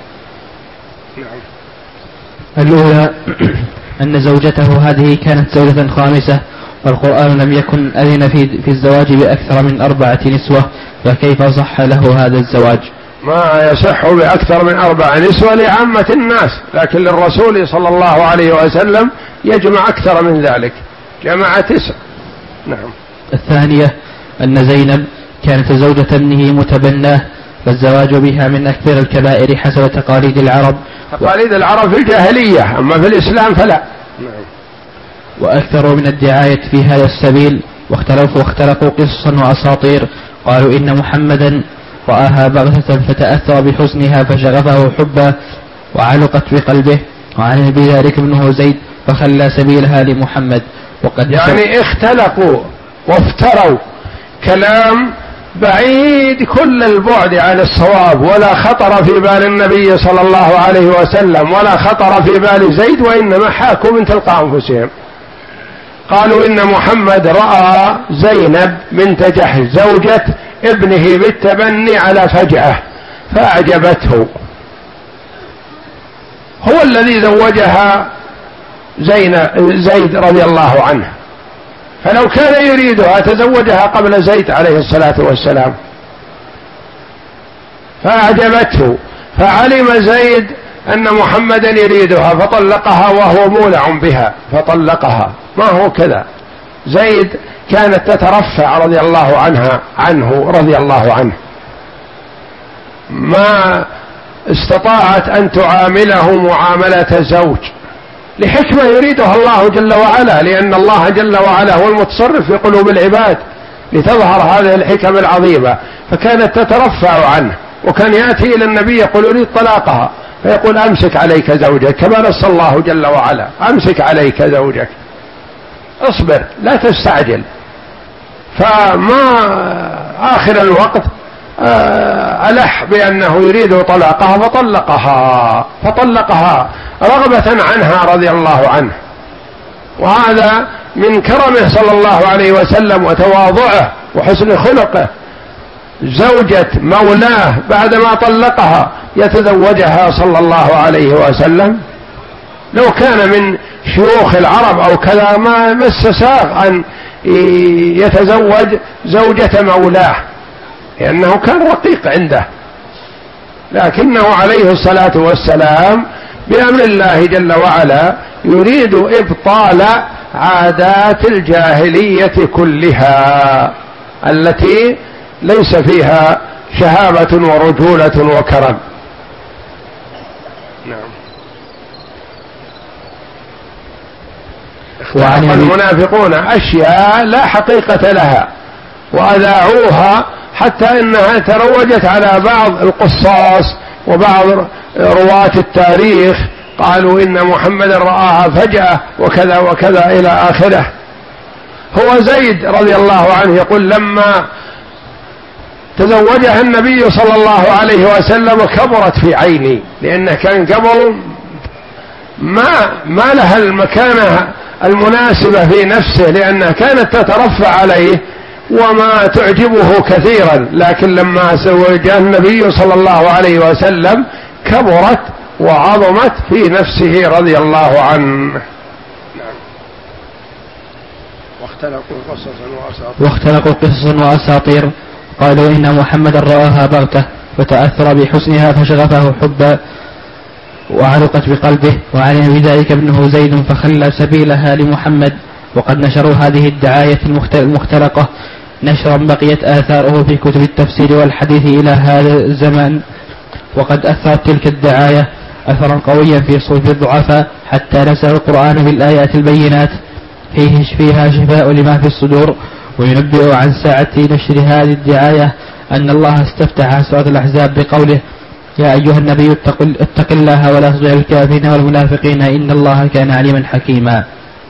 الأولى أن زوجته هذه كانت زوجة خامسة، والقرآن لم يكن أذن في, في الزواج بأكثر من أربعة نسوة، فكيف صح له هذا الزواج؟ ما يصح بأكثر من أربع نسوة لعامة الناس، لكن للرسول صلى الله عليه وسلم يجمع أكثر من ذلك، جمع تسع. نعم. الثانية أن زينب كانت زوجة ابنه متبناه، فالزواج بها من أكبر الكبائر حسب تقاليد العرب. تقاليد العرب في الجاهلية، أما في الإسلام فلا. نعم. وأكثر من الدعاية في هذا السبيل، واختلفوا واختلقوا قصصا وأساطير، قالوا إن محمدا رآها بغتة فتأثر بحسنها فشغفه حبا وعلقت بقلبه، وعن بذلك ابنه زيد فخلى سبيلها لمحمد. وقد يعني اختلقوا وافتروا كلام بعيد كل البعد عن الصواب، ولا خطر في بال النبي صلى الله عليه وسلم ولا خطر في بال زيد، وإنما حاكوا من تلقاء أنفسهم. قالوا إن محمد رأى زينب بنت جحش زوجة ابنه بالتبني على فجأة فأعجبته، هو الذي زوجها زيد رضي الله عنه، فلو كان يريدها تزوجها قبل زيد عليه الصلاة والسلام، فأعجبته، فعلم زيد أن محمدا يريدها فطلقها وهو مولع بها فطلقها. ما هو كذا، زيد كانت تترفع رضي الله عنها عنه رضي الله عنه، ما استطاعت أن تعامله معاملة زوج لحكمة يريدها الله جل وعلا، لأن الله جل وعلا هو المتصرف في قلوب العباد لتظهر هذه الحكم العظيمة، فكانت تترفع عنه، وكان يأتي إلى النبي يقول أريد طلاقها، فيقول أمسك عليك زوجك، كما نص الله جل وعلا أمسك عليك زوجك، اصبر لا تستعجل. فما آخر الوقت ألح بأنه يريد طلاقها فطلقها فطلقها رغبة عنها رضي الله عنه. وهذا من كرمه صلى الله عليه وسلم وتواضعه وحسن خلقه، زوجة مولاه بعدما طلقها يتزوجها صلى الله عليه وسلم. لو كان من شيوخ العرب أو كذا ما مس ساغ أن يتزوج زوجة مولاه، لأنه كان رقيق عنده، لكنه عليه الصلاة والسلام بأمر الله جل وعلا يريد إبطال عادات الجاهلية كلها التي ليس فيها شهامة ورجولة وكرم. نعم. اختلف المنافقون أشياء لا حقيقة لها وأذاعوها، حتى إنها تروجت على بعض القصاص وبعض رواة التاريخ، قالوا إن محمد رآها فجأة وكذا وكذا إلى آخره. هو زيد رضي الله عنه يقول لما تزوجها النبي صلى الله عليه وسلم كبرت في عيني، لأنه كان قبل ما ما لها المكانة المناسبة في نفسه، لأنها كانت تترفع عليه وما تعجبه كثيرا، لكن لما زوج النبي صلى الله عليه وسلم كبرت وعظمت في نفسه رضي الله عنه. واختلقوا قصصا وأساطير واختلقوا قصصا وأساطير قالوا إن محمدا رآها بغتة فتأثر بحسنها فشغفه حبا وعلقت بقلبه، وعلم بذلك ابنه زيد فخلى سبيلها لمحمد. وقد نشروا هذه الدعاية المختلقة نشرا بقيت آثاره في كتب التفسير والحديث إلى هذا الزمان، وقد أثرت تلك الدعاية أثرا قويا في صوف الضعفاء حتى نزل القرآن بالآيات البينات فيه فيها شفاء لما في الصدور. وينبئ عن ساعة نشر هذه الدعاية أن الله استفتح سورة الأحزاب بقوله: يا أيها النبي اتق الله ولا تطع الكافرين والمنافقين إن الله كان عليما حكيما.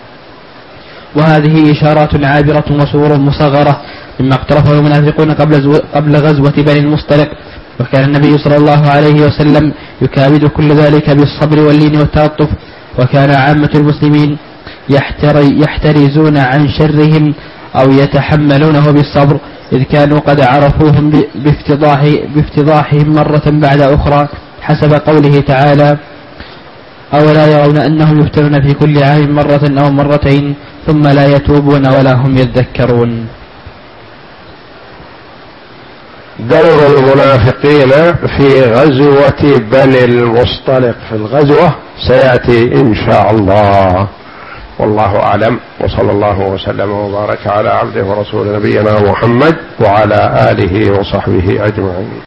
وهذه إشارات عابرة وصور مصغرة مما اقترفه المنافقون قبل غزوة بني المصطلق، وكان النبي صلى الله عليه وسلم يكابد كل ذلك بالصبر واللين والتعطف، وكان عامة المسلمين يحترزون عن شرهم أو يتحملونه بالصبر، إذ كانوا قد عرفوهم بافتضاح بافتضاحهم مرة بعد أخرى، حسب قوله تعالى: أولا يرون أنهم يفتنون في كل عام مرة أو مرتين ثم لا يتوبون ولا هم يذكرون. دور المنافقين في غزوة بني المصطلق في الغزوة سيأتي إن شاء الله، والله أعلم، وصلى الله وسلم وبارك على عبده ورسول نبينا محمد وعلى آله وصحبه أجمعين.